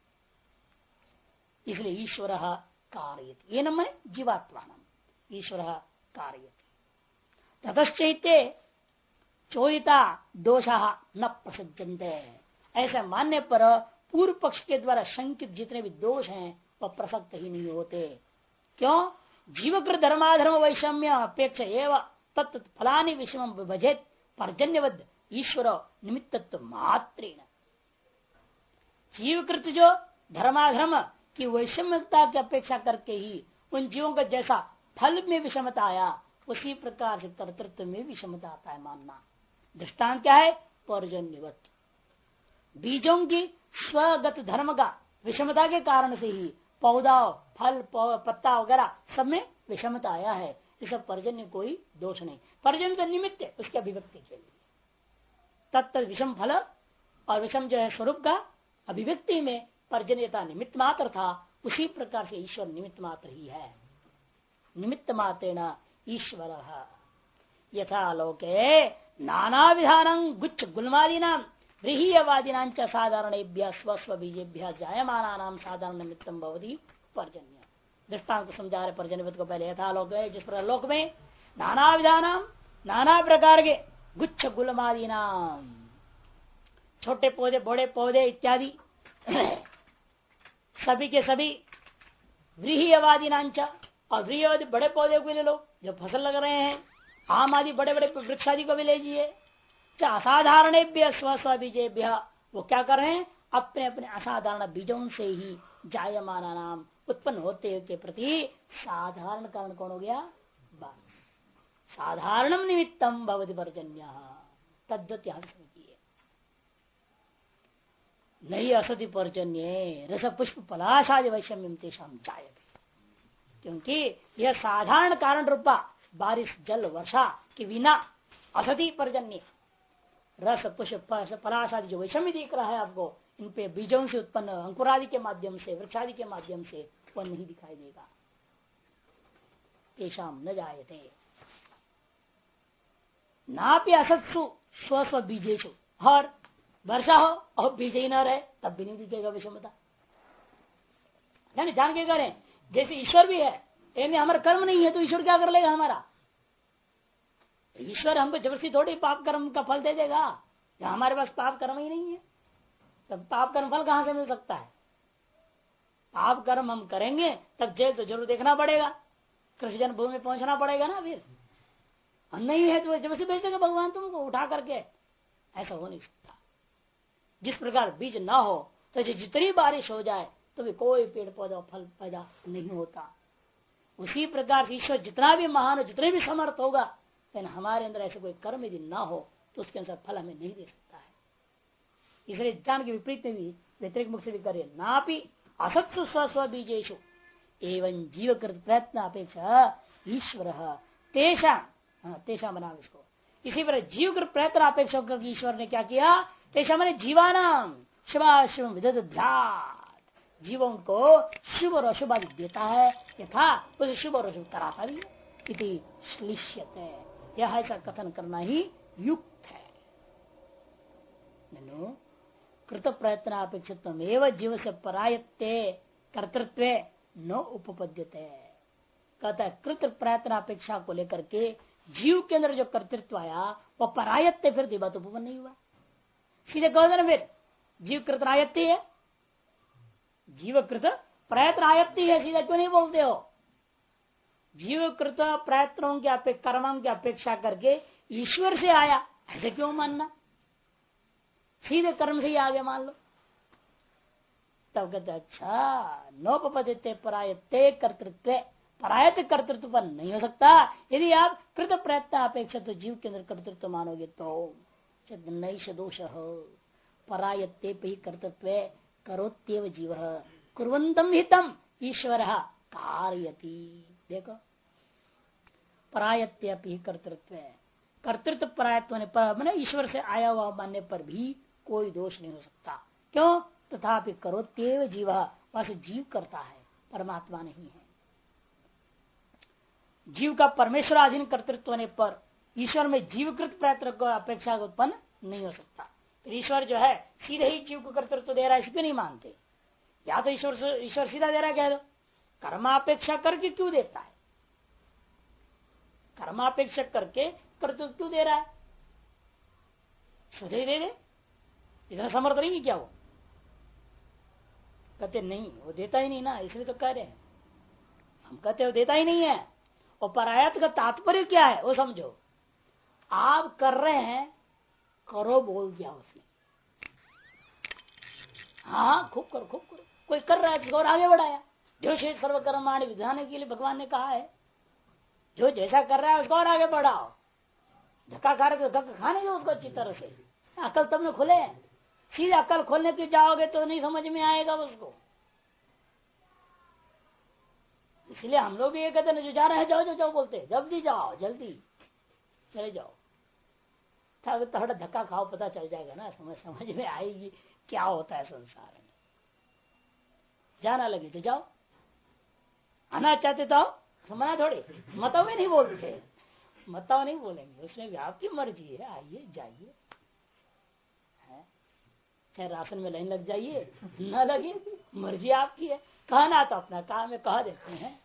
इसलिए ईश्वर कारयति, ये न माने जीवात्मानम ईश्वर कारयति। ततश्चैते चोरिता दोषा न प्रसज्जन्ते, ऐसा मानने पर पूर्व पक्ष के द्वारा शंकित जितने भी दोष हैं वह प्रसक्त ही नहीं होते। क्यों, जीवकृत धर्माधर्म वैषम्य अपेक्षा एवं तत्त फलानि विषम विभजेत पर्जन्यवद ईश्वर निमित्तत्व मात्रेण। जीवकृत जो धर्माधर्म की वैषम्यता की अपेक्षा करके ही उन जीवों का जैसा फल में विषमता आया, उसी प्रकार से कर्तृत्व में विषमता आता है मानना। दृष्टांत क्या है, पर्जन्यवत, बीजों की स्वगत धर्म का विषमता के कारण से ही पौधा फल पत्ता वगैरह सब में विषमता आया है। इस पर्जन्य कोई दोष नहीं, पर्जन्य तो निमित्त है उसके अभिव्यक्ति के लिए। तत्त विषम फल और विषम जो है स्वरूप का अभिव्यक्ति में पर्जन्यता निमित्त मात्र था, उसी प्रकार से ईश्वर निमित्त मात्र ही है। निमित्त मात्रेण ईश्वर यथा लोके नाना विधान गुच्छ गुलमादि नाम व्रीहीयवादिनांच साधारणेभ्य स्वस्व बीजेभ्य जायमानानाम साधारण निमित्तम भवति पर्जन्य। दृष्टांत समझा रहे पर्जन्य को पहले यथालोक है, जिस प्रकार लोक में नाना विधानाम नाना प्रकार के गुच्छ गुलमादि नाम छोटे पौधे बड़े पौधे इत्यादि सभी के सभी व्रीहीयवादी नांचा और व्रीहीयवादी बड़े पौधे को ले लो जो फसल लग रहे हैं, आम आदि बड़े बड़े वृक्ष आदि को भी ले लीजिए। असाधारण स्व बीजेभ्य वो क्या कर रहे हैं, अपने अपने असाधारण बीजों से ही जायमाना नाम उत्पन्न होते के प्रति साधारण कारण कौन हो गया, साधारणम निमित्तम भवति पर्जन्य तद्वत याद समझिए। नहीं असति पर्जन्य रस पुष्प पलाशादि वैषम्यम तेषाम जायते, क्योंकि यह साधारण कारण रूपा बारिश जल वर्षा के बिना असति पर्जन्य रस पुष्प पलाश आदि जो वैषम्य दिख रहा है आपको, इन पे बीजों से उत्पन्न अंकुरादि के माध्यम से वृक्षादि के माध्यम से वह नहीं दिखाई देगा। तेषाम न जायते नापि असत्सु स्व बीजेशु, और वर्षा हो और बीज ही न रहे तब भी नहीं दिखेगा विषमता। जान के करें जैसे ईश्वर भी है, यानी हमारा कर्म नहीं है तो ईश्वर क्या कर लेगा हमारा, ईश्वर हमको जबरदस्ती थोड़ी पाप कर्म का फल दे देगा, जब हमारे पास पाप कर्म ही नहीं है तब पाप कर्म फल कहां से मिल सकता है। पाप कर्म हम करेंगे तब जेल तो जरूर देखना पड़ेगा, कृष्ण जन्म भूमि में पहुंचना पड़ेगा ना, फिर नहीं है तो जबरदस्ती भेज देगा भगवान तुमको उठा करके, ऐसा हो नहीं सकता। जिस प्रकार बीज ना हो तो जितनी बारिश हो जाए तो भी कोई पेड़ पौधा फल पैदा नहीं होता, उसी प्रकार से ईश्वर जितना भी महान हो जितने भी समर्थ होगा, लेकिन हमारे अंदर ऐसे कोई कर्म यदि ना हो तो उसके अनुसार फल हमें नहीं दे सकता है। इसलिए ज्ञान के विपरीत में भी व्यतिरिक्त मुख से भी करे नापि असत्सु स्व बीजेशु एवं जीवकृत प्रयत्न अपेक्षा ईश्वर तेषा बना इसको, इसी पर जीवकृत प्रयत्न अपेक्षा करके ईश्वर ने क्या किया, तेषा मैंने जीवानाम शुभाशुभ विदध्यात्, जीवों को शुभ और अशुभ आदि देता है यथा उसे शुभ और अशुभ कराता भी इति श्लिष्यते, यह ऐसा कथन करना ही युक्त है। कृत प्रयत्न अपेक्षित जीव से परायत्ते कर्तृत्व न उपपद्यते, कहता है कृत प्रयत्न अपेक्षा को लेकर के जीव के अंदर जो कर्तृत्व आया वह परायत्ते, फिर दिवा तो उपपन्न नहीं हुआ। सीधे कहो ना फिर जीव कृत आयत्ती है, जीवकृत प्रयत्न आयत्ती है, सीधा क्यों नहीं बोलते हो। जीवकृत प्रयत्नों के कर्मों की अपेक्षा करके ईश्वर से आया ऐसे क्यों मानना, सीधे कर्म से ही आगे मान लो। तब कहते अच्छा नोपपदिते परायत्ते कर्तृत्व, परायत कर्तृत्व पर नहीं हो सकता यदि आप कृत प्रयत्न अपेक्षा तो जीव के अंदर कर्तृत्व मानोगे तो नैष दोष परायत्ते पे कर्तृत्व करोत्येव जीव कुर्वन्तम हितम ईश्वर कारयति। देखो परायत्ते कर्तृत्व, कर्तृत्व परायत्व होने पर मैंने ईश्वर से आया हुआ मानने पर भी कोई दोष नहीं हो सकता। क्यों, तथापि करोत्येव जीव, वहां से जीव करता है, परमात्मा नहीं है। जीव का परमेश्वराधीन कर्तृत्व होने पर ईश्वर में जीवकृत प्रयत्न को अपेक्षा उत्पन्न नहीं हो सकता। तो ईश्वर जो है सीधे ही जीव को कर्तृत्व दे रहा है, इसको नहीं मानते। या तो ईश्वर सीधा दे रहा है, कह दो कर्मापेक्षा करके क्यों देता है, कर्मापेक्षा करके कर्तृत्व क्यों दे रहा है, सीधे दे दे, इतना समर्थ नहीं क्या वो। कहते नहीं वो देता ही नहीं ना, इसलिए तो कह रहे हैं हम, कहते वो देता ही नहीं है। और परायत का तात्पर्य क्या है वो समझो, आप कर रहे हैं, करो बोल दिया उसने, हाँ खूब करो खूब करो, कोई कर रहा है और आगे बढ़ाया। जो शेष सर्वकर्माणि विधान के लिए भगवान ने कहा है, जो जैसा कर रहा है उसको और आगे बढ़ाओ, धक्का खा रहे धक्का खाने दो उसको अच्छी तरह से। अकल तब न खुले, सीधे अकल खोलने के जाओगे तो नहीं समझ में आएगा उसको। इसलिए हम लोग भी ये कहते हैं जो जा रहे हैं जाओ जाओ जाओ बोलते, जल्दी जाओ जल्दी चले जाओ, थोड़ा धक्का खाओ पता चल जाएगा ना, समझ में आएगी क्या होता है संसार में। जाना लगे तो जाओ, आना चाहते तो आओ, मना थोड़ी, मतों में नहीं बोलते, मतों नहीं बोलेंगे, उसमें भी आपकी मर्जी है, आइए जाइए। चाहे राशन में लाइन लग जाइए न लगे, मर्जी आपकी है। कहना तो अपना काम है, कह देते हैं,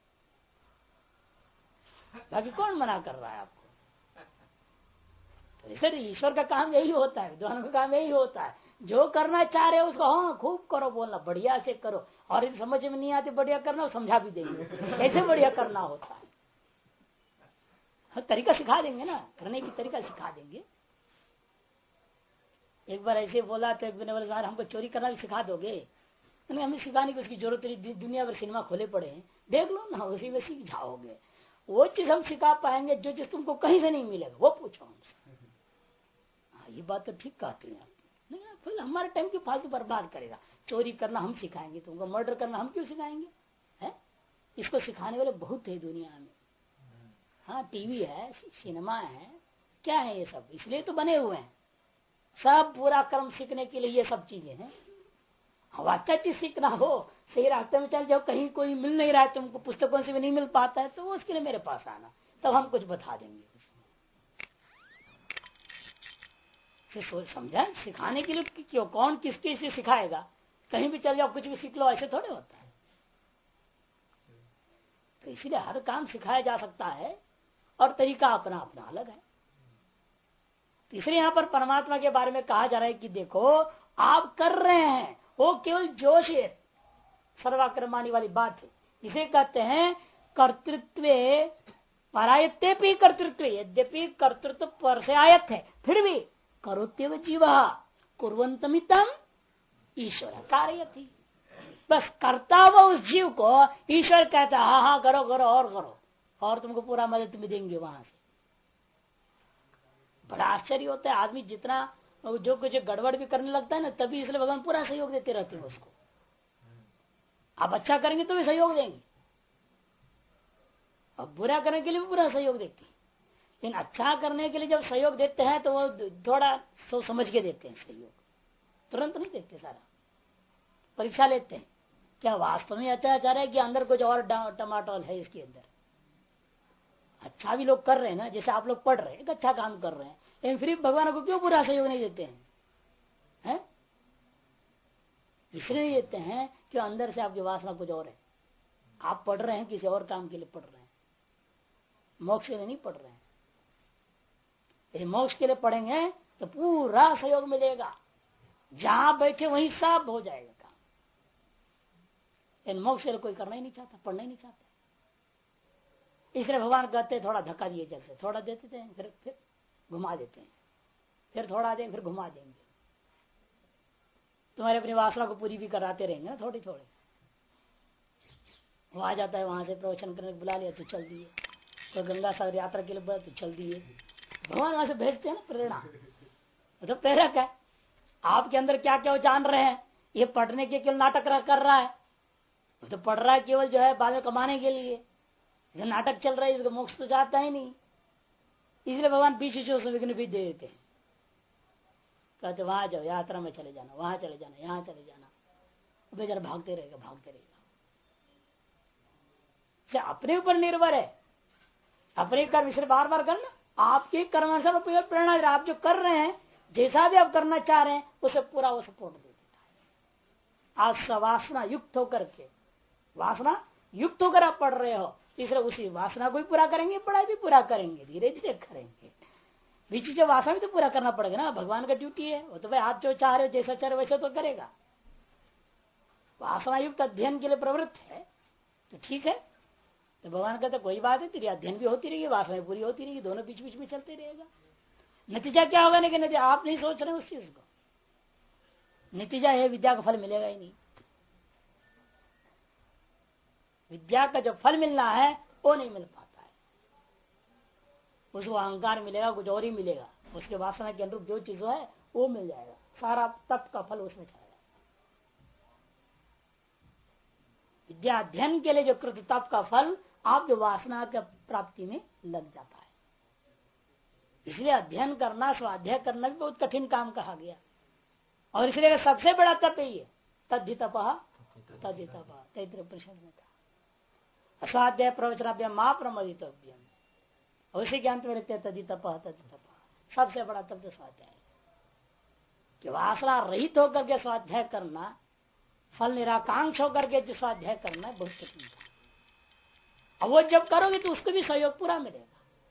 बाकी कौन मना कर रहा है आपको। तो इसलिए ईश्वर का काम यही होता है, विद्वान का काम यही होता है, जो करना चाह रहे हो उसको हाँ खूब करो, बोलना बढ़िया से करो, और यदि समझ में नहीं आती बढ़िया करना समझा भी देंगे कैसे बढ़िया करना होता है, तरीका सिखा देंगे ना, करने की तरीका सिखा देंगे। एक बार ऐसे बोला तो एक दिन बोले हमको चोरी करना भी सिखा दोगे, हमें सिखाने की उसकी जरूरत नहीं, दुनिया भर सिनेमा खोले पड़े हैं, देख लो ना, उसी में सीख जाओगे। वो चीज हम सिखा पाएंगे जो चीज तुमको कहीं से नहीं मिलेगा, वो पूछो हमसे। हाँ ये बात तो ठीक कहते हैं आप, नहीं फिर हमारे टाइम की फालतू बर्बाद करेगा। चोरी करना हम सिखाएंगे तुमको, मर्डर करना हम क्यों सिखाएंगे, है? इसको सिखाने वाले बहुत है दुनिया में। हाँ टीवी है, सिनेमा है, क्या है ये सब, इसलिए तो बने हुए हैं सब, पूरा कर्म सीखने के लिए ये सब चीजें हैं। अब अच्छा चीज सीखना हो, सही रास्ते में चल जाओ, कहीं कोई मिल नहीं रहा है तुमको, पुस्तकों से भी नहीं मिल पाता है, तो उसके लिए मेरे पास आना, तब हम कुछ बता देंगे। सोच समझा, सिखाने के लिए क्यों, कौन किसके से सिखाएगा, कहीं भी चल जाओ कुछ भी सीख लो, ऐसे थोड़े होता है। तो इसीलिए हर काम सिखाया जा सकता है और तरीका अपना अपना अलग है। इसलिए यहाँ पर परमात्मा के बारे में कहा जा रहा है कि देखो आप कर रहे हैं, वो केवल जोश है, सर्वाक्रमानी वाली बात है। इसे कहते हैं कर्तृत्व परायत्ते भी कर्तृत्व, यद्यपि कर्तृत्व पर से आयत है, फिर भी करोत्यव जीव कुर्वन्तमितम ईश्वर कारयति, बस करता हुआ उस जीव को ईश्वर कहता है हाँ करो करो और करो, और तुमको पूरा मदद भी देंगे वहां से। बड़ा आश्चर्य होता है, आदमी जितना जो कुछ गड़बड़ भी करने लगता है ना, तभी इसलिए भगवान पूरा सहयोग देते रहते हैं उसको। आप अच्छा करेंगे तो भी सहयोग देंगे, अब बुरा करने के लिए भी पूरा सहयोग देते हैं। लेकिन अच्छा करने के लिए जब सहयोग देते हैं तो वो थोड़ा सोच समझ के देते हैं सहयोग, तुरंत नहीं देते, सारा परीक्षा लेते हैं, क्या वास्तव में अच्छा चाह रहे हैं कि अंदर कुछ और टमाटर है इसके अंदर। अच्छा भी लोग कर रहे हैं ना, जैसे आप लोग पढ़ रहे हैं, एक अच्छा काम कर रहे हैं, लेकिन फिर भगवान को क्यों पूरा सहयोग नहीं देते हैं? इसलिए देते हैं कि अंदर से आपकी वासना कुछ और है, आप पढ़ रहे हैं किसी और काम के लिए पढ़ रहे हैं, मोक्ष के लिए नहीं पढ़ रहे हैं। यदि मोक्ष के लिए पढ़ेंगे तो पूरा सहयोग मिलेगा, जहां बैठे वहीं सब हो जाएगा काम। लेकिन मोक्ष के लिए कोई करना ही नहीं चाहता, पढ़ना ही नहीं चाहता। इसलिए भगवान कहते थोड़ा धक्का दिए जैसे, थोड़ा देते हैं फिर घुमा देते हैं, फिर थोड़ा देंगे फिर घुमा देंगे, तुम्हारे अपनी वासना को पूरी भी कराते रहेंगे ना थोड़ी थोड़ी। वो आ जाता है वहां से प्रवचन करने बुला लिया तो चल दिए, तो गंगा सागर यात्रा के लिए बोला तो चल दिए, भगवान वहां से भेजते हैं ना प्रेरणा, तो प्रेरक है। आपके अंदर क्या क्या वो जान रहे हैं, ये पढ़ने के केवल नाटक कर रहा है, तो पढ़ रहा है केवल जो है बाद में कमाने के लिए, जो नाटक चल रहा है इसको मोक्ष तो जाता ही नहीं। इसलिए भगवान बीच बीच उसमें विघ्न भी दे देते हैं, कहते वहां जाओ, यात्रा में चले जाना, वहां चले जाना, यहाँ चले जाना, बेचारा भागते रहेगा भागते रहेगा। अपने ऊपर निर्भर है, अपने कर्म इसलिए बार बार करना, आपके कर्मानुसार प्रेरणा, आप जो कर रहे हैं जैसा भी आप करना चाह रहे हैं उसे पूरा वो सपोर्ट दे देता है। आज सवासना युक्त होकर के, वासना युक्त होकर आप पढ़ रहे हो, तीसरे उसी वासना को भी पूरा करेंगे, पढ़ाई भी पूरा करेंगे, धीरे धीरे करेंगे। बीच जो वासना भी तो पूरा करना पड़ेगा ना, भगवान का ड्यूटी है वो, तो भाई आप जो चाह रहे हो जैसा चाह रहे वैसा तो करेगा। वासना युक्त अध्ययन के लिए प्रवृत्त है तो ठीक है, तो भगवान कहते कोई बात है, तेरी अध्ययन भी होती रहेगी, वासना पूरी होती रहेगी, दोनों बीच बीच में चलते रहेगा। नतीजा क्या होगा, लेकिन नतीजा आप नहीं सोच रहे उस चीज को, नतीजा है विद्या का फल मिलेगा ही नहीं। विद्या का जो फल मिलना है वो नहीं मिल पाता है, उसको अहंकार मिलेगा, कुछ और ही मिलेगा, उसके वासना के अनुरूप जो चीज है वो मिल जाएगा, सारा तप का फल उसमें चला जाएगा। विद्या अध्ययन के लिए जो कृत तप का फल आप जो वासना के प्राप्ति में लग जाता है। इसलिए अध्ययन करना, स्वाध्याय करना भी बहुत कठिन काम कहा गया, और इसलिए सबसे बड़ा तप ही है तद्धि तपः तद्धि तपः, तैतृय उपनिषद में था, स्वाध्याय प्रवचनाभ्याम मा प्रमदितव्यम, उसी के अंत में रहते तद्धि तपः तद्धि तपः, सबसे बड़ा तप तो स्वाध्याय। कि वासना रहित होकर के स्वाध्याय करना, फल निराकांक्ष होकर के जो स्वाध्याय करना है बहुत कठिन था। अब वो जब करोगे तो उसको भी सहयोग पूरा मिलेगा।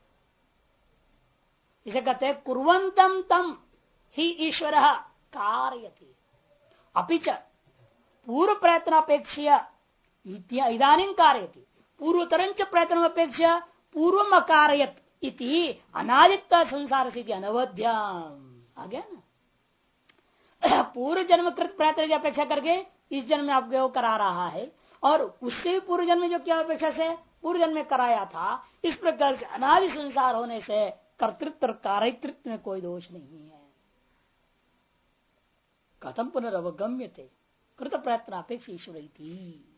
इसे कहते हैं कुर्वन्तम तम ही ईश्वर कारयति अपिच पूर्व प्रयत्न अपेक्षा इदानीं कारयति पूर्वतरंच प्रयत्न अपेक्षा पूर्व अकारयत इति अनादित्य संसार से अनवध्याम आ गया ना। पूर्व जन्म कृत प्रयत्न की अपेक्षा करके इस जन्म में आपको करा रहा है, और उससे पूर्व जन्म में जो क्या अपेक्षा से पूर्व जन्म में कराया था, इस प्रकार से अनादि संसार होने से कर्तृत्व और कार्यतृत्व में कोई दोष नहीं है। कथम पुनर्वगम्य थे कृत प्रयत्न अपेक्षा ईश्वर थी।